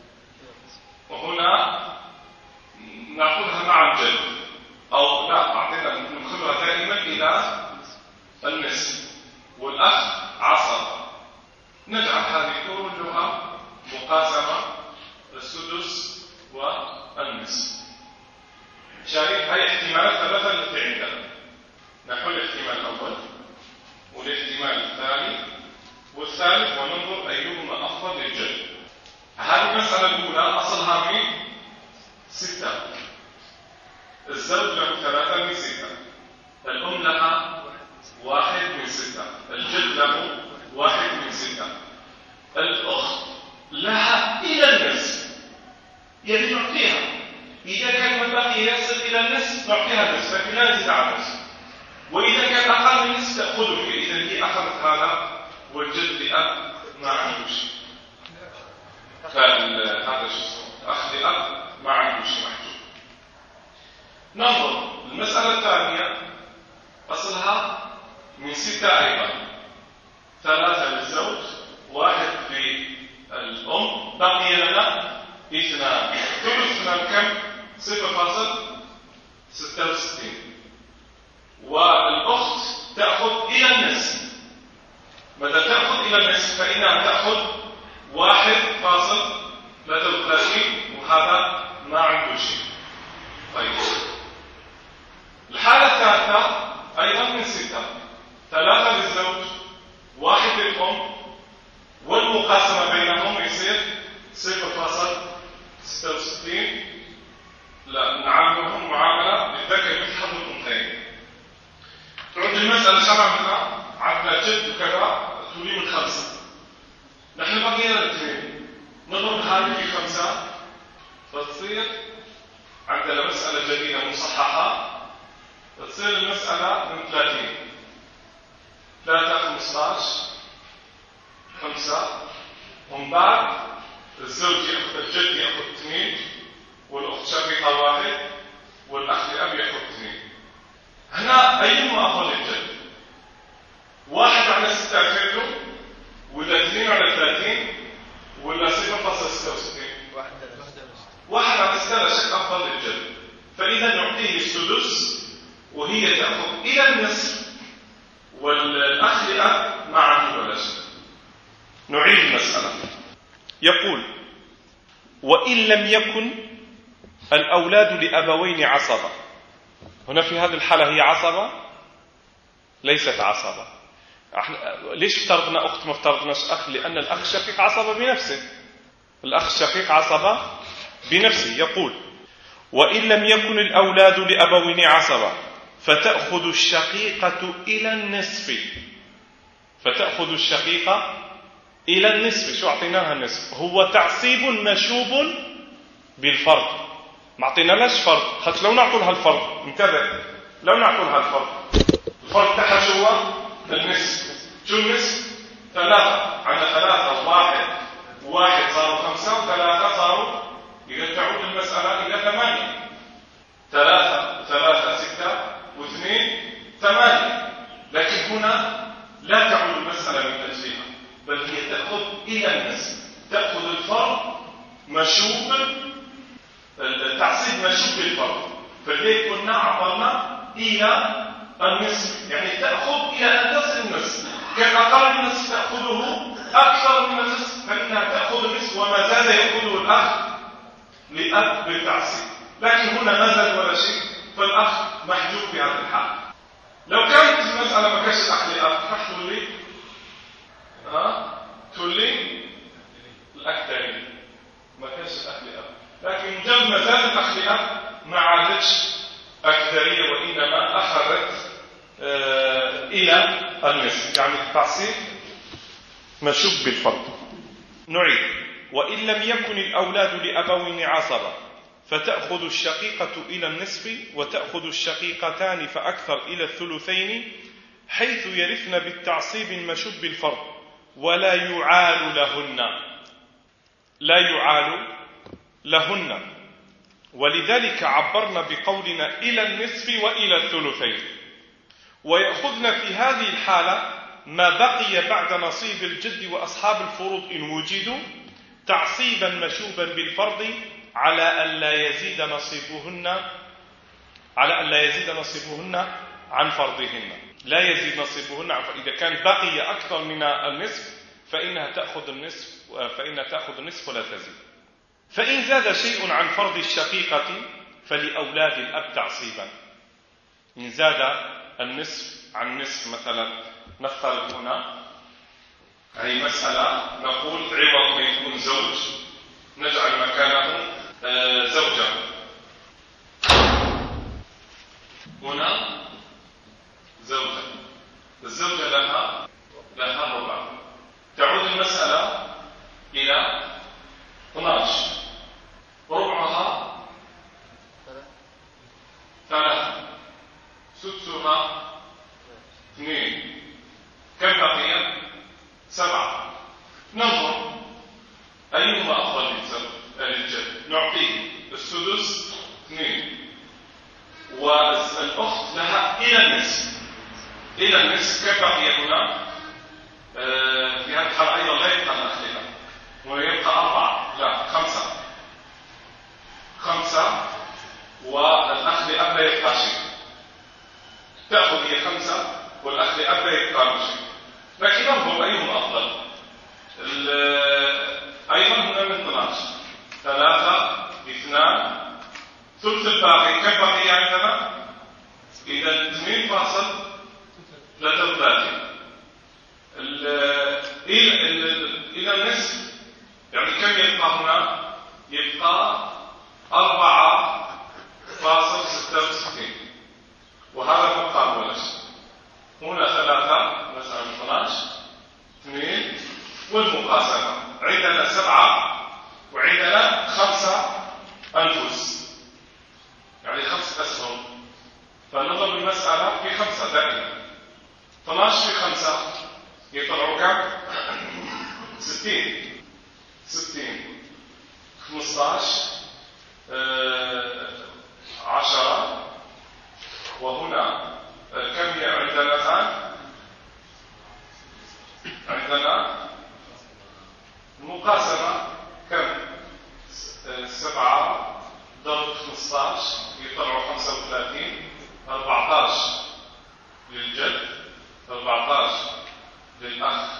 وهنا نعطوها مع الجد، أو لا أعطينا نخذها دائما إلى النصف، والأخ عصب. نجعل هذه كلها مقاسمة، السدس والنصف. شايف هاي احتمالات 3 التي عندنا. نحل الاحتمال الأول والاحتمال الثاني والثالث وننظر أيهما أفضل للجد. هذه المسألة الأولى أصلها من 6، الزوج له 3 من 6، الأم لها 1 من 6، الجد له 1 من 6، الأخت لها إلى النصف، يعني نعطيها إذا كان الباقي يصل إلى النصف نعطيها النصف، لكن لا نزيد على النصف. وإذا كان أقل من النصف تأخذه، إذا هي أخذت هذا والجد لأب ما عنده شيء. هذا شو أخ لأب ما عنده شيء محجوب. ننظر المسألة الثانية، أصلها من 6 أيضا، 3 للزوج 1 للأم، بقي لنا 2. ثلث 2 كم؟ 0.66. والأخت تأخذ إلى النصف. متى تأخذ إلى النصف فإنها تأخذ 1.33، وهذا ما عنده شيء. طيب الحالة الثالثة أيضا من 6، 3 للزوج 1 للأم، والمقاسمة بينهم يصير 0.66. لا نعاملهم معاملة للذكر مثل حظ الأنثيين. تعود المسألة شرعا منها عندنا جد وكذا تولي من 5، نحن بقينا 2 نضرب هذه في 5 فتصير عندنا مسألة جديدة مصححة، تصير المسألة من 30. 3 15 5، ومن بعد الزوج يأخذ الجد يأخذ 2، والأخت شقيقة 1، والأخ الأب يأخذ 2. هنا أيهما أفضل للجد؟ 1 على 6 كيلو ولا 2 على 30 ولا 0.66؟ 1 على 6 لا شك أفضل للجد، فإذا نعطيه السدس وهي تأخذ إلى النصف، والأخ الأب ما عنده ولا شيء. نعيد المسألة. يقول: وإن لم يكن الأولاد لأبوين عصبة. هنا في هذه الحالة هي عصبة؟ ليست عصبة. ليش افترضنا أخت ما افترضناش أخ؟ لأن الأخ الشقيق عصبة بنفسه. الأخ الشقيق عصبة بنفسه. يقول: وإن لم يكن الأولاد لأبوين عصبة فتأخذ الشقيقة إلى النصف. فتأخذ الشقيقة إلى النصف. شو أعطيناها النصف؟ هو تعصيب مشوب بالفرض. ما أعطيناش فرض، خاطر لو نعطوا لها الفرض، انتبه، لو نعطوا لها الفرض تاعها شو هو؟ النصف. شو النصف؟ 3. عندنا 3 و1 صاروا 5 و3 صاروا، إذا تعود المسألة إلى 8. 3 6 و2 8. لكن هنا لا تعود المسألة من أجلها، بل هي تأخذ إلى النصف، تأخذ الفرض مشوب، التعصيب مشوب بالفرض. فلذلك كنا عبرنا إلى النصف، يعني تأخذ إلى أن تصل النصف. كان أقل من النصف تأخذه، أكثر من النصف فإنها تأخذ النصف، وما زال يأخذه الأخ لأب بالتعصيب. لكن هنا ما زال ولا شيء، فالأخ محجوب في هذا الحال. لو كانت المسألة ما كانش الأخ لأب تقول لي تقول لي الأكثرين ما كانش الأخ لأب، لكن مجرد ما زال الأخ لأب ما عادتش أكثرية، وإنما أخذت إلى النصف، يعني التعصيب مشوب بالفرض. نعيد: وإن لم يكن الأولاد لأبوين عصبة فتأخذ الشقيقة إلى النصف، وتأخذ الشقيقتان فأكثر إلى الثلثين، حيث يرثن بالتعصيب المشوب بالفرض، ولا يعال لهن. لا يعال لهن، ولذلك عبرنا بقولنا إلى النصف وإلى الثلثين. ويأخذن في هذه الحالة ما بقي بعد نصيب الجد وأصحاب الفروض إن وجدوا، تعصيبا مشوبا بالفرض، على أن لا يزيد نصيبهن عن فرضهن. لا يزيد نصيبهن إذا كان بقي أكثر من النصف فإنها تأخذ النصف ولا تزيد. فإن زاد شيء عن فرض الشقيقة فلأولاد الأب تعصيبا. إن زاد النصف عن نصف، مثلا نفترض هنا هي مسألة نقول عوض ما يكون زوج نجعل مكانه زوجة. هنا زوجة، الزوجة لها ربع. تعود المسألة إلى 12، ربعها 3، سدسها 2، كم بقي؟ 7. ننظر أيهما أفضل للجد. نعطيه السدس 2، والأخت لها إلى النصف. إلى النصف كم بقي هنا؟ في هذه الحالة أيضا لا يبقى الأخ لها، ويبقى الباقي كم بقي عندنا؟ إذا 2.33 إلى النصف، يعني كم يبقى هنا؟ يبقى 4.66، وهذا المقام هنا 3 مسألة 12 2 والمقاسمة عندنا 7 وعندنا 5 أنفس، يعني 5 أسهم، فنضرب المسألة في 5 دائما. 12 في 5 يطلعوا كم؟ 60. 15 10 وهنا كم عندنا الآن؟ عندنا المقاسمة كم؟ 7 ضرب 15 يطلعوا 35. 14 للجد، 14 للأخ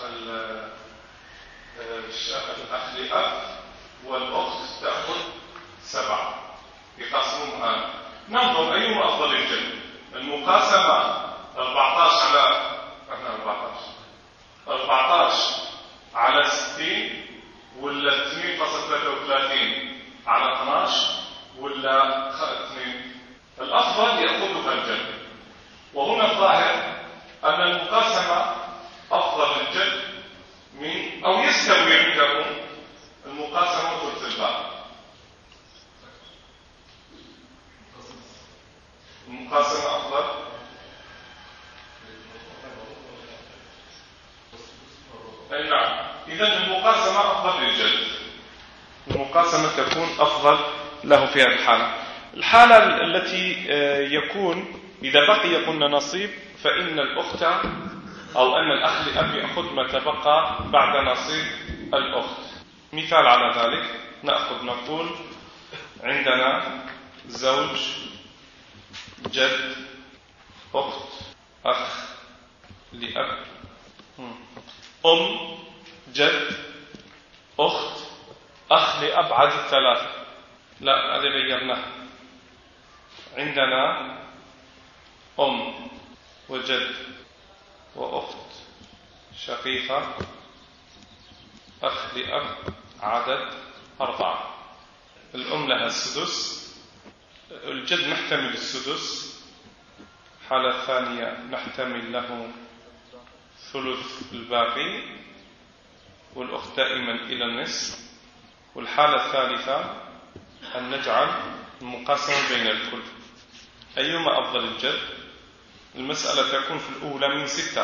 لأب، والأخت تأخذ 7 يقاسمون الآن. ننظر أيهما أفضل للجد. المقاسمة 14 على 60 ولا 2.33 على 12 ولا 2؟ الأفضل يأخذها الجد. وهنا الظاهر أن المقاسمة أفضل للجد من أو يستوي عندهم المقاسمة ثلث الباقي. المقاسمة أفضل. نعم، إذن المقاسمة أفضل للجد. المقاسمة تكون أفضل له في هذه الحالة التي يكون إذا بقي قلنا نصيب، فإن الأخت أو أن الأخ لأب يأخذ ما تبقى بعد نصيب الأخت. مثال على ذلك نقول عندنا زوج، جد، أخت، أخ لأب، أم، جد، أخت، أخ لأب، عدد 3. لا، هذا غيرناه. عندنا أم وجد وأخت شقيقة، أخ لأب، عدد 4. الأم لها السدس، الجد نحتمل السدس، حالة ثانية نحتمل له ثلث الباقي، والأخت دائما إلى النصف. والحالة الثالثة أن نجعل المقاسمة بين الكل. أيهما أفضل الجد؟ المسألة تكون في الأولى من 6.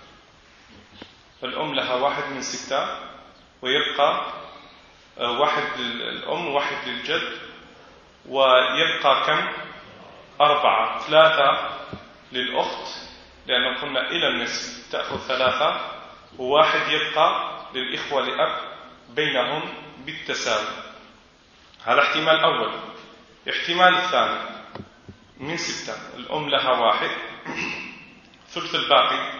الأم لها 1 من 6، ويبقى 1 للأم و1 للجد، ويبقى كم؟ 4. 3 للأخت لأنه قلنا إلى النصف تأخذ 3، و1 يبقى للإخوة لأب بينهم بالتساوي. هذا احتمال أول. احتمال الثاني من 6 الأم لها 1 ثلث الباقي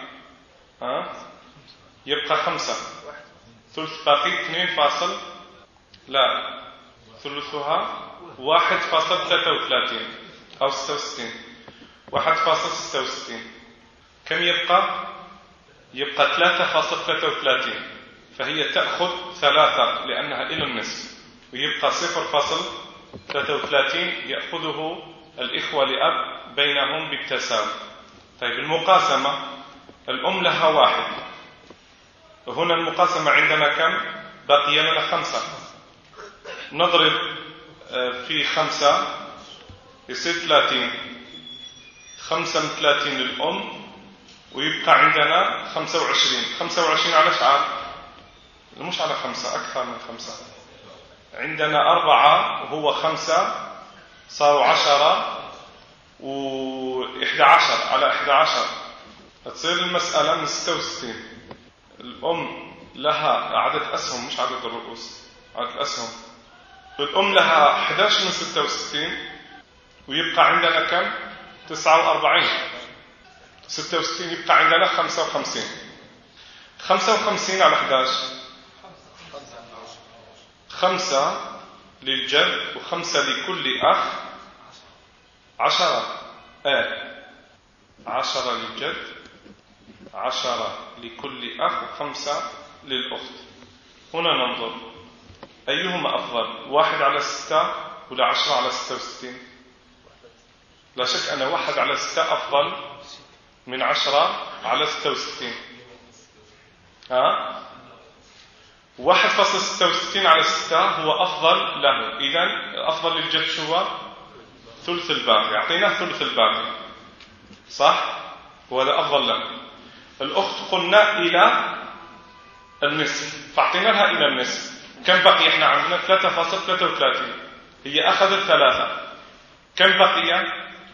يبقى 5 ثلث باقي 2 لا ثلثها 1.33 أو 66 1.66. كم يبقى؟ يبقى 3.33، فهي تأخذ 3 لأنها إلى النصف، ويبقى 0.33 يأخذه الإخوة لأب بينهم بالتساوي. طيب المقاسمة الأم لها 1، وهنا المقاسمة عندنا كم؟ بقي لنا 5. نضرب في 5 يصير 30. 5 من 30 للأم، ويبقى عندنا 25. 25 على شعار؟ مش على 5، أكثر من 5. عندنا 4 وهو 5 صاروا 10 و11 على 11 تصير المسألة من 66. الأم لها عدد أسهم مش عدد الرؤوس، عدد الأسهم. الأم لها 11 من 66، ويبقى عندنا كم؟ 49. 66 يبقى عندنا 55. 55 على 11 5 للجد و5 لكل أخ 10 للجد، 10 لكل أخ، 5 للأخت. هنا ننظر أيهما أفضل، 1 على 6 ولا 10 على 66؟ لا شك أن 1 على 6 أفضل من 10 على 66. 1.66 على 6 هو أفضل له. إذن أفضل للجد شو هو؟ ثلث الباقي. أعطيناه ثلث الباقي، صح؟ وهذا أفضل له. الأخت قلنا إلى النصف، فأعطينا لها إلى النصف. كم بقي؟ إحنا عندنا 3.33، هي أخذت 3. كم بقي؟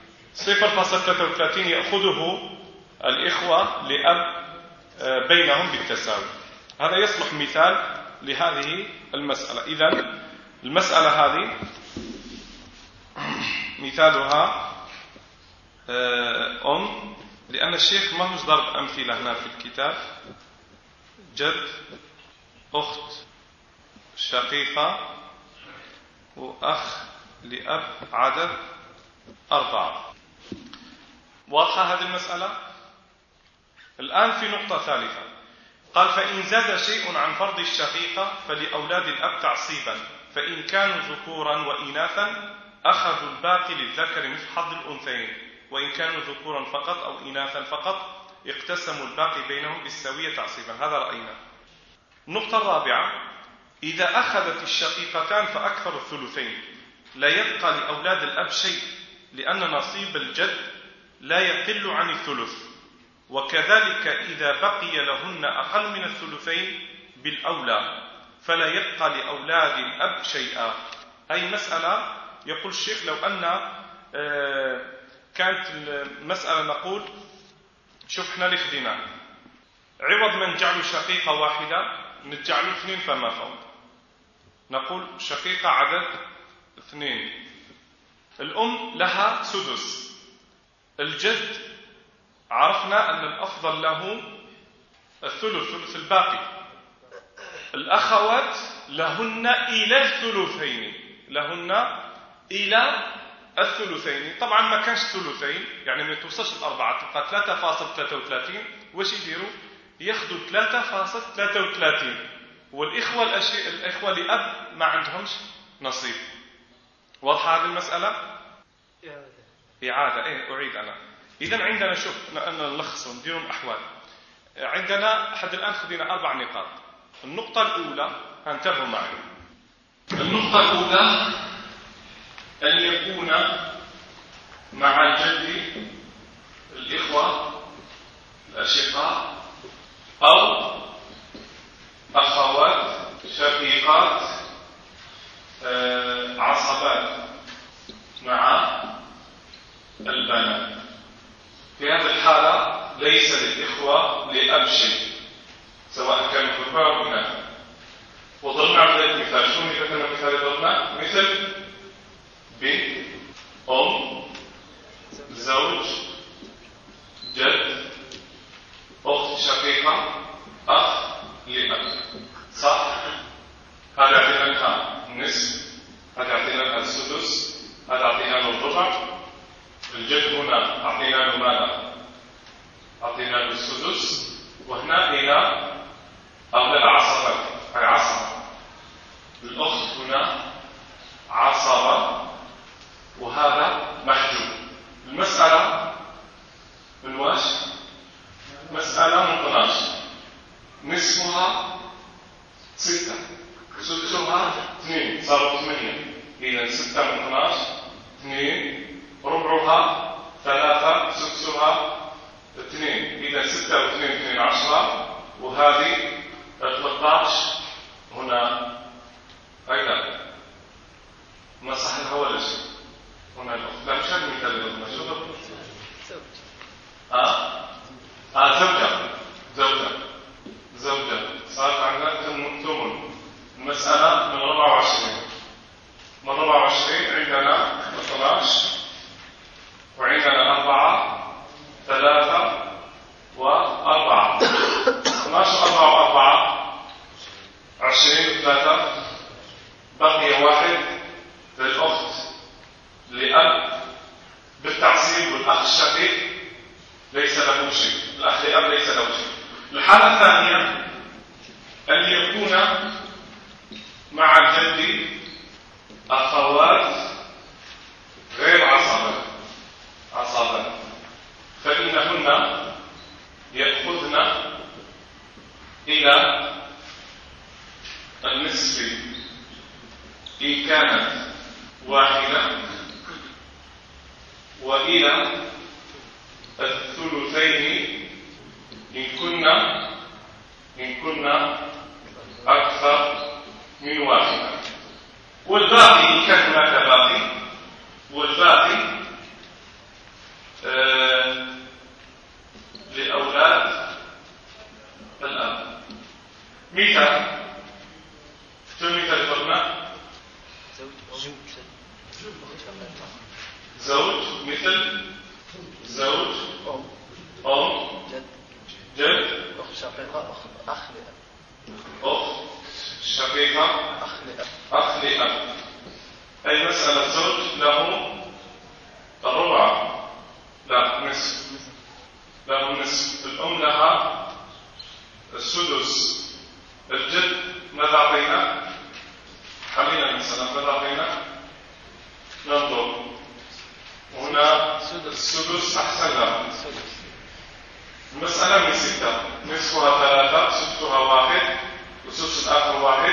0.33 يأخذه الإخوة لأب بينهم بالتساوي. هذا يصلح مثال لهذه المسألة. إذن المسألة هذه مثالها لأن الشيخ ما هوش ضرب أمثلة هنا في الكتاب. جد، أخت شقيقة، وأخ لأب، عدد 4. واضحة هذه المسألة؟ الآن في نقطة ثالثة، قال فإن زاد شيء عن فرض الشقيقة فلأولاد الأب تعصيبا، فإن كانوا ذكورا وإناثا أخذوا الباقي للذكر مثل حظ الأنثيين، وإن كانوا ذكورا فقط أو إناثا فقط اقتسموا الباقي بينهم بالسوية تعصيبا. هذا رأينا. النقطة الرابعة، إذا أخذت الشقيقتان فأكثر الثلثين لا يبقى لأولاد الأب شيء، لأن نصيب الجد لا يقل عن الثلث، وكذلك إذا بقي لهن أقل من الثلثين بالأولى فلا يبقى لأولاد الأب شيئا. هذه مسألة يقول الشيخ لو أن كانت المسألة نقول شوف احنا اللي خديناه، عوض ما نجعله شقيقة واحدة نجعله 2 فما فوق، نقول شقيقة عدد 2، الأم لها سدس، الجد عرفنا أن الأفضل له الثلث، ثلث الباقي، الأخوات لهن إلى الثلثين، لهن إلى الثلثين. طبعا ما كانش ثلثين، يعني ما توصلش الأربعة، تبقى 3.33. وش يديروا؟ ياخذوا 3.33، والإخوة لأب ما عندهمش نصيب. واضحة هذه المسألة؟ إعادة. أعيد أنا. إذن عندنا شوف أنا نلخص ونديرهم أحوال. عندنا حد الآن خذينا 4 نقاط. النقطة الأولى، انتبهوا معي، النقطة الأولى أن يكون مع الجد الإخوة الأشقاء أو أخوات شقيقات عصبات مع البنات. في هذه الحالة ليس للإخوة لأب شيء، سواء كانوا كبار أو إناثا. وضربنا على ذلك مثال. شو مثل مثال ضربنا؟ مثل بنت، أم، زوج، جد، أخت شقيقة، أخ لأب، صح؟ هذا يعطينا لها النصف، هذا يعطينا لها السدس، هذا يعطينا له الربع. الجد هنا أعطينا له ماذا؟ أعطينا له السدس. وهنا إلى أولاد العصبات، أي عصبة. الأخت هنا عصبة، وهذا محجوب. المسألة من واش؟ مسألة من 12، نصفها 6، سدسها 2، صاروا 8. إذا 6 من 12 2، ربعها 3، سدسها 2. إذا 6 و2 2 10، وهذه 13. هنا أيضا ما صحها ولا شيء. هنا الأخت لا مش هذا المثال اللي قلنا. شو ضرب؟ زوجة صارت عندنا ثمن. المسألة من 24. من 24 عندنا 12، وعندنا 4، 3 و4. 12 4 و4 20 و3 بقي 1 للأخت لأب الحالة الثانية أن يكون مع الجد أخوات غير عصبة فإنهن يأخذن إلى النصف إن كانت واحدة وإلى الثلثين إن كنا أكثر من واحدة. والباقي إن كان هناك باقي والباقي لأولاد الأب. مثال قلنا زوج مثل زوج أم جد أخت شقيقة أخ لأب. أي مسألة زوج له الربع لا نصف الأم لها السدس. الجد ماذا أعطينا؟ حاليا مثلا ماذا أعطينا؟ ننظر هنا السدس أحسن لها. المسألة من 6 نصفها 3 سدسها 1 وسدس الآخر 1.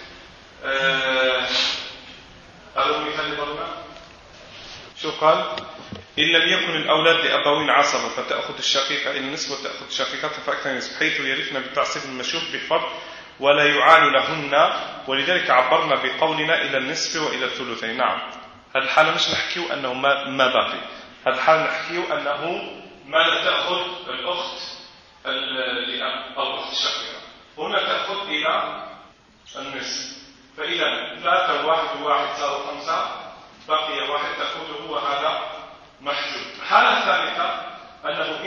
هذا المثال اللي قلنا شو قال؟ إن لم يكن الأولاد لأبوين عصبة فتأخذ الشقيقة إلى النصف وتأخذ الشقيقات فأكثر النصف حيث يرثن بالتعصيب المشوب بالفرض ولا يعان لهن ولذلك عبرنا بقولنا إلى النصف وإلى الثلثين. نعم هذه الحالة مش نحكيه أنه ما باقي. هذه الحالة نحكيه أنه ماذا تأخذ الأخت لأب أو الأخت الشقيقة. هنا تأخذ إلى النصف. فإذا 3 و1 صاروا 5 بقي 1 تأخذه وهذا محجوب. الحالة الثالثة أنه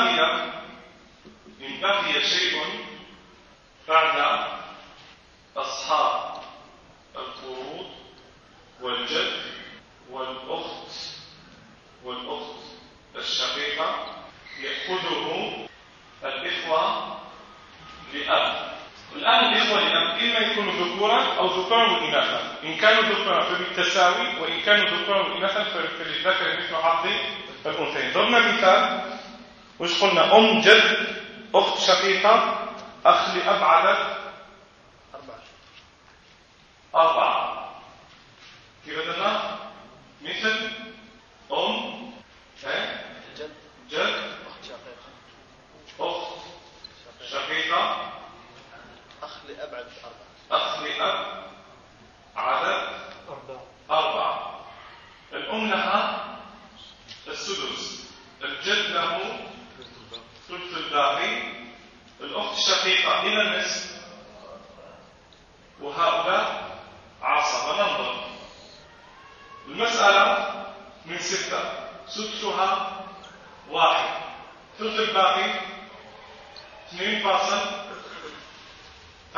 إن بقي شيء بعد أصحاب الفروض والجد والأخت الشقيقة يأخذه الإخوة لأب. الآن الإخوة لأب إما يكونوا ذكورا أو ذكورا وإناثا. إن كانوا ذكورا فبالتساوي وإن كانوا ذكورا وإناثا فللذكر مثل حظ الأنثيين. ضربنا مثال وش قلنا؟ أم جد أخت شقيقة أخ لأب عدد 4. كيف بدنا؟ مثل أم جد أخت شقيقة أخ لأب عدد 4. الأم لها السدس الجد له ثلث الباقي الأخت الشقيقة إلى النصف وهؤلاء عصبة. ننظر المسألة من 6 سدسها 1 ثلث الباقي 2.66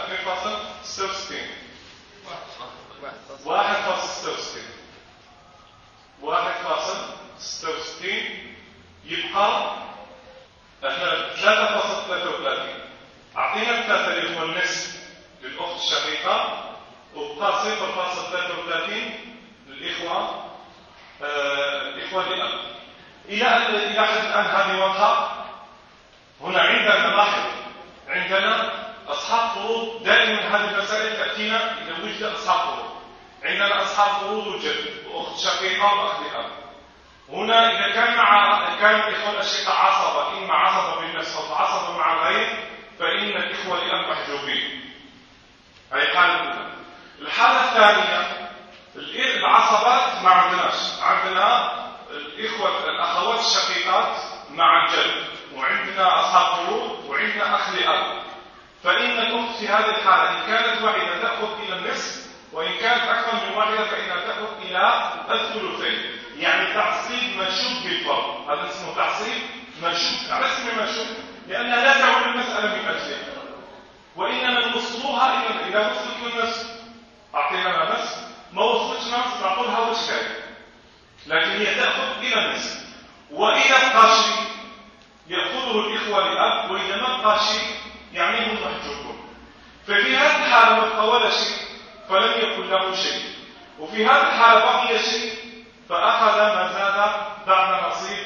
1.66 يبقى احنا 3.33. اعطينا 3 اللي هو النصف للأخت الشقيقة وبقى 0.33 للإخوة للأب. إلى حد الآن هذه واضحة. هنا عندنا لاحظ عندنا أصحاب فروض. دائما هذه المسائل تأتينا إذا وجد أصحاب فروض. عندنا أصحاب فروض وجد وأخت شقيقة وأخ لأب. هنا إذا كان الإخوة الأشقاء عصبة إما عصبة بالنفس أو عصبة مع الغير فإن الإخوة لأب محجوبين. هذه الحالة الأولى. الحالة الثانية العصبات ما عندنا الأخوات الشقيقات مع الجد وعندنا أصحاب فروض وعندنا أخ لأب. فإن الأخت في هذه الحالة إن كانت واحدة تأخذ إلى النصف وإن كانت أكثر من واحدة فإنها تأخذ إلى الثلثين. يعني تعصيب مشوب بالفرض. هذا اسمه تعصيب مشوب. على اسم مشوب لأنها لا تعود المسألة من أجلها وإنما نوصلها إذا وصلت للنصف أعطينا نصف ما وصلتش نصف نعطولها وشكاية لكن هي تأخذ إلى النصف. وإذا بقى شيء يأخذه الإخوة لأب، وإذا ما بقى شيء يعني هم محجوبون. ففي هذه الحالة ما بقى ولا شيء فلم يكن له شيء، وفي هذه الحالة بقي شيء فأخذ ما زاد بعد نصيب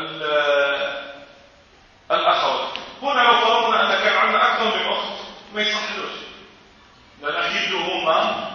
الأخوات. هنا لو فرضنا أن كان عندنا أكثر من أخت ما يصحلوش، لأن أكيد هما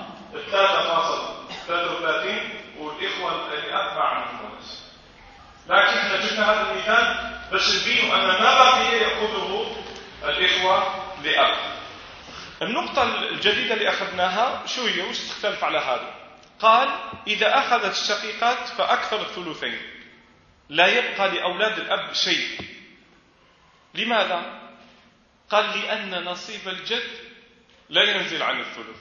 3.33 والإخوة الأب ما عندهم ولا شيء. لكن احنا جبنا هذا المثال باش نبين أن ما بقي يأخذه الإخوة لأب. النقطة الجديدة اللي أخذناها شو هي؟ وش تختلف على هذا؟ قال إذا أخذت الشقيقات فأكثر الثلثين لا يبقى لأولاد الأب شيء. لماذا؟ قال لأن نصيب الجد لا ينزل عن الثلث.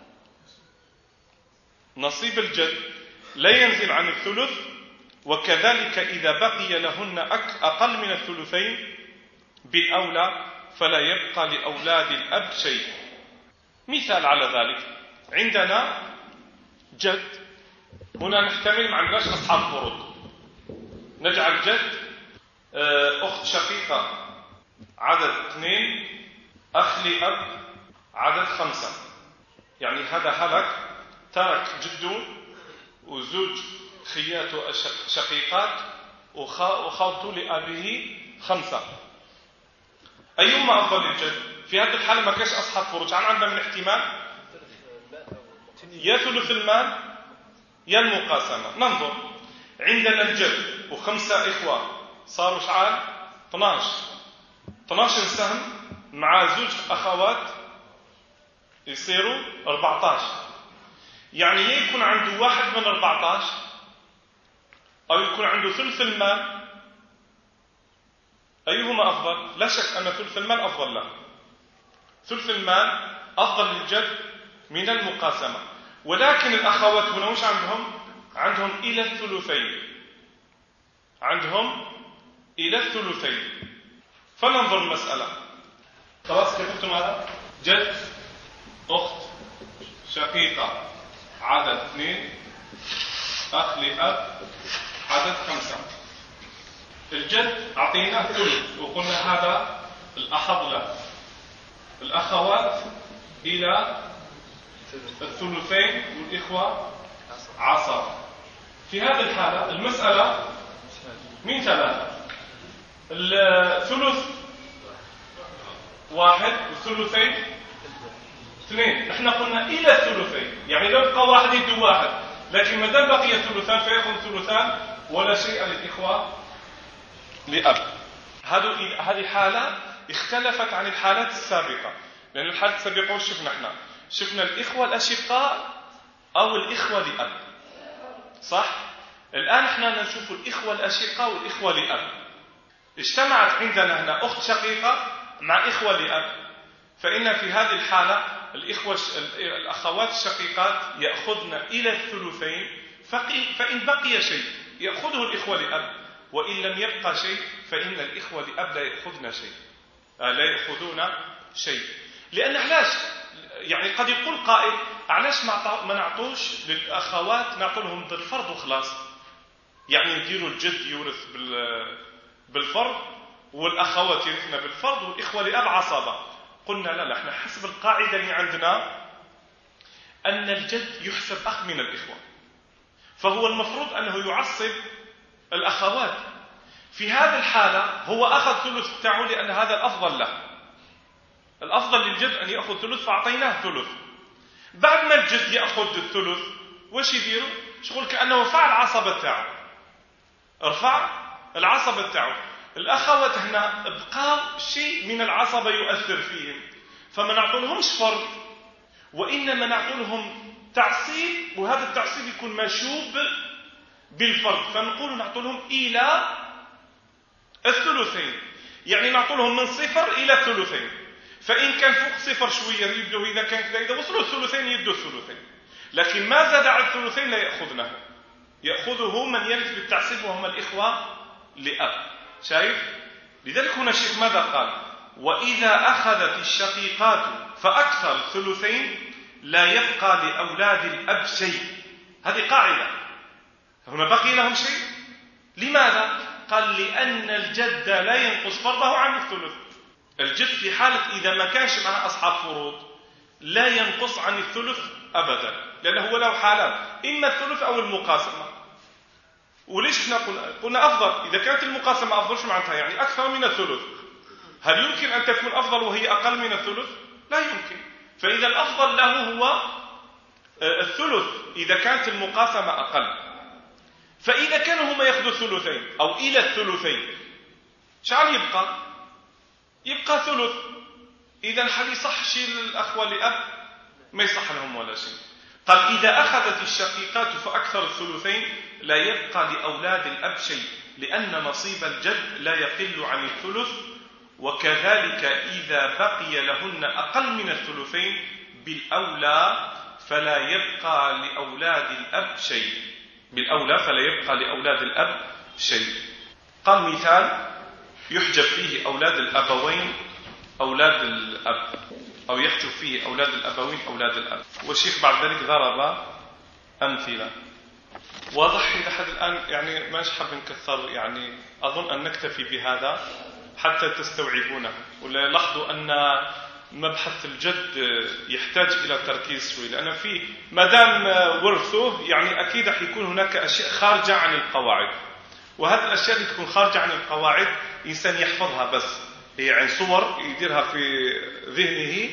نصيب الجد لا ينزل عن الثلث، وكذلك إذا بقي لهن أقل من الثلثين بالأولى فلا يبقى لأولاد الأب شيء. مثال على ذلك، عندنا جد، هنا نحتمل ما عندناش أصحاب فروض، نجعل جد أخت شقيقة عدد 2، أخ لأب عدد 5. يعني هذا هلك ترك جده وزوج خياته شقيقات وخالته لأبيه 5. أيهما أفضل للجد؟ في هذه الحالة ما كاش أصحاب فروض، عن عندنا من احتمال يا ثلث المال يا المقاسمة. ننظر، عندنا الجد و5 إخوة صاروا شعال 12 سهم مع زوج أخوات يصيروا 14. يعني يكون عنده 1 من 14 أو يكون عنده ثلث المال. أيهما أفضل؟ لا شك أن ثلث المال أفضل له. ثلث المال أفضل للجد من المقاسمة. ولكن الأخوات هنا وش عندهم إلى الثلثين، عندهم إلى الثلثين. فننظر المسألة. خلاص كتبتم هذا؟ جد أخت شقيقة عدد 2، أخ لأب عدد 5. الجد أعطيناه ثلث وقلنا هذا الأحظ له. الأخوات إلى الثلثين والإخوة عصر. في هذه الحالة المسألة من 3، الثلث 1 والثلثين 2. نحن قلنا إلى الثلثين، يعني لو بقى واحد يدو واحد، لكن ما دام بقي الثلثان فيأخذ ثلثان ولا شيء للإخوة لأب. هذه حالة اختلفت عن الحالات السابقة، لأن الحالات السابقة شفنا الإخوة الأشقاء أو الإخوة لأب، صح؟ الآن احنا نشوف الإخوة الأشقاء والإخوة لأب. اجتمعت عندنا هنا أخت شقيقة مع إخوة لأب، فإن في هذه الحالة الأخوات الشقيقات يأخذن إلى الثلثين، فإن بقي شيء يأخذه الإخوة لأب، وإن لم يبقى شيء فإن الإخوة لأب لا يأخذون شيء. لأن علاش؟ يعني قد يقول قائل علاش ما نعطوش للأخوات، نعطوا لهم بالفرض وخلاص، يعني نديروا الجد يورث بالفرض والأخوات يرثن بالفرض والإخوة لأب عصبة. قلنا لا، احنا حسب القاعدة اللي عندنا أن الجد يحسب أخ من الإخوة، فهو المفروض أنه يعصب الأخوات. في هذه الحالة هو أخذ ثلث بتاعه لأن هذا الأفضل له. الأفضل للجد أن يأخذ ثلث فأعطيناه ثلث. بعد ما الجد يأخذ الثلث وش يديروا؟ شغل كأنه فعل العصبة تاعه، ارفع العصبة تاعه. الأخوات هنا بقى شيء من العصبة يؤثر فيهم، فما نعطولهمش فرض وإنما نعطولهم تعصيب، وهذا التعصيب يكون مشوب بالفرض، فنقول نعطولهم إلى الثلثين، يعني نعطولهم من 0 إلى الثلثين. فإن كان فوق 0 شوية يبدو، إذا كان كذا إذا وصلوا الثلثين يدوا الثلثين، لكن ما زاد على الثلثين لا يأخذنه، يأخذه من يرث بالتعصيب وهم الإخوة لأب. شايف؟ لذلك هنا الشيخ ماذا قال؟ وإذا أخذت الشقيقات فأكثر الثلثين لا يبقى لأولاد الأب شيء. هذه قاعدة. هنا بقي لهم شيء. لماذا؟ قال لأن الجد لا ينقص فرضه عن الثلث. الجد في حالة إذا ما كانش معه أصحاب فروض لا ينقص عن الثلث أبدا، لأنه هو له حالات، إما الثلث أو المقاسمة. وليش احنا قلنا أفضل؟ إذا كانت المقاسمة أفضل شو معناتها؟ يعني أكثر من الثلث. هل يمكن أن تكون أفضل وهي أقل من الثلث؟ لا يمكن. فإذا الأفضل له هو الثلث إذا كانت المقاسمة أقل. فإذا كانوا هما يأخذوا الثلثين أو إلى الثلثين شعال يبقى ثلث. إذا هل يصح شيء للأخوة لأب؟ ما يصح لهم ولا شيء. قال إذا أخذت الشقيقات فأكثر الثلثين لا يبقى لأولاد الأب شيء، لأن نصيب الجد لا يقل عن الثلث. وكذلك إذا بقي لهن أقل من الثلثين بالأولى فلا يبقى لأولاد الأب شيء. بالأولى فلا يبقى لأولاد الأب شيء. قال مثال يحجب فيه أولاد الأبوين أولاد الأب، أو يحجب فيه أولاد الأبوين أولاد الأب. والشيخ بعد ذلك ضرب أمثلة. واضح إلى حد الآن؟ يعني ما حاب نكثر، يعني أظن أن نكتفي بهذا حتى تستوعبونه. ولا لاحظوا أن مبحث الجد يحتاج إلى تركيز شوي، لأن فيه ما دام ورثه يعني أكيد حيكون هناك أشياء خارجة عن القواعد، وهذه الأشياء اللي تكون خارجة عن القواعد إنسان يحفظها بس، هي يعني صور يديرها في ذهنه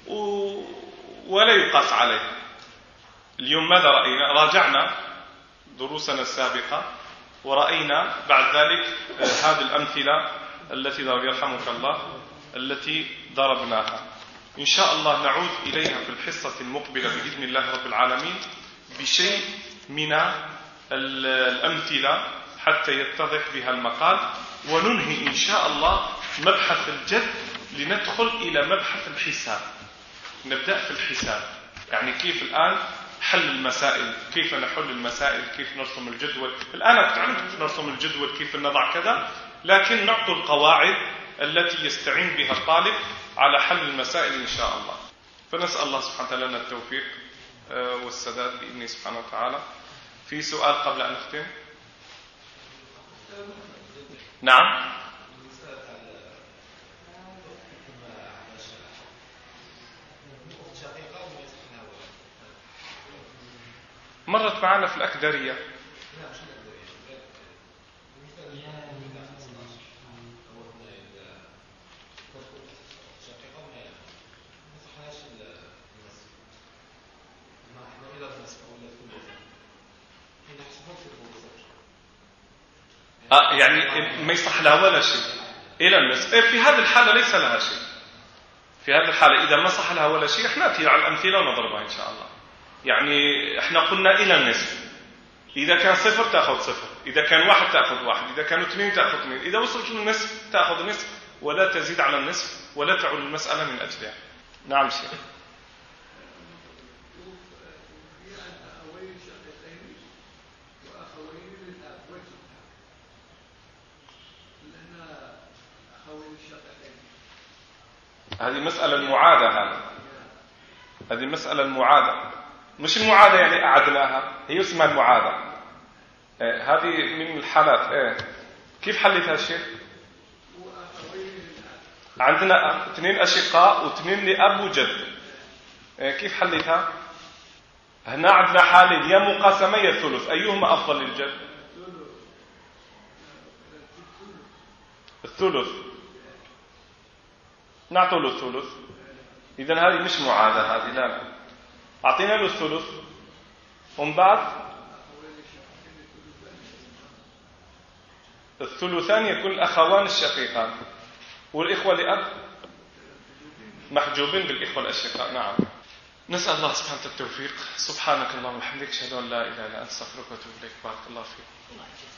ولا يقاس عليه. اليوم ماذا رأينا؟ راجعنا دروسنا السابقة ورأينا بعد ذلك هذه الأمثلة التي يرحمك الله التي ضربناها. إن شاء الله نعود إليها في الحصة المقبلة بإذن الله رب العالمين بشيء من الأمثلة حتى يتضح بها المقال، وننهي إن شاء الله مبحث الجد لندخل إلى مبحث الحساب. نبدأ في الحساب، يعني كيف الآن حل المسائل، كيف نحل المسائل، كيف نرسم الجدول. الآن تعلمت كيف نرسم الجدول، كيف نضع كذا، لكن نعطي القواعد التي يستعين بها الطالب على حل المسائل إن شاء الله. فنسأل الله سبحانه وتعالى لنا التوفيق والسداد بإذنه سبحانه وتعالى. في سؤال قبل أن نختم؟ نعم. مرت معنا في الأكدرية. يعني ما يصح لها ولا شيء إلى النصف. في هذه الحالة ليس لها شيء. في هذه الحالة إذا ما صح لها ولا شيء احنا نأتي على الأمثلة ونضربها إن شاء الله. يعني احنا قلنا إلى النصف. إذا كان 0 تأخذ 0، إذا كان 1 تأخذ 1، إذا كانوا 2 تأخذ 2، إذا وصلت للنصف تأخذ النصف ولا تزيد على النصف ولا تعول المسألة من أجلها. نعم شيخ. هذه مسألة المعادة، هذه مسألة المعادة، مش المعادة يعني أعدناها، هي اسمها المعادة. هذه من الحالات. كيف حلتها الشيخ؟ عندنا 2 أشقاء و2 لأب وجد. كيف حلتها؟ هنا عندنا حالين، يا مقاسمة يا ثلث، أيهما أفضل للجد؟ الثلث. نعطوا له الثلث. إذن هذه مش معادة، هذه لا، أعطينا له الثلث ومن بعد الثلثان يكون الأخوان الشقيقان، والإخوة لأب محجوبين بالإخوة الأشقاء. نعم. نسأل الله سبحانه التوفيق. سبحانك اللهم وبحمدك أشهد أن لا إله إلا أنت أستغفرك وأتوب إليك. بارك الله فيك.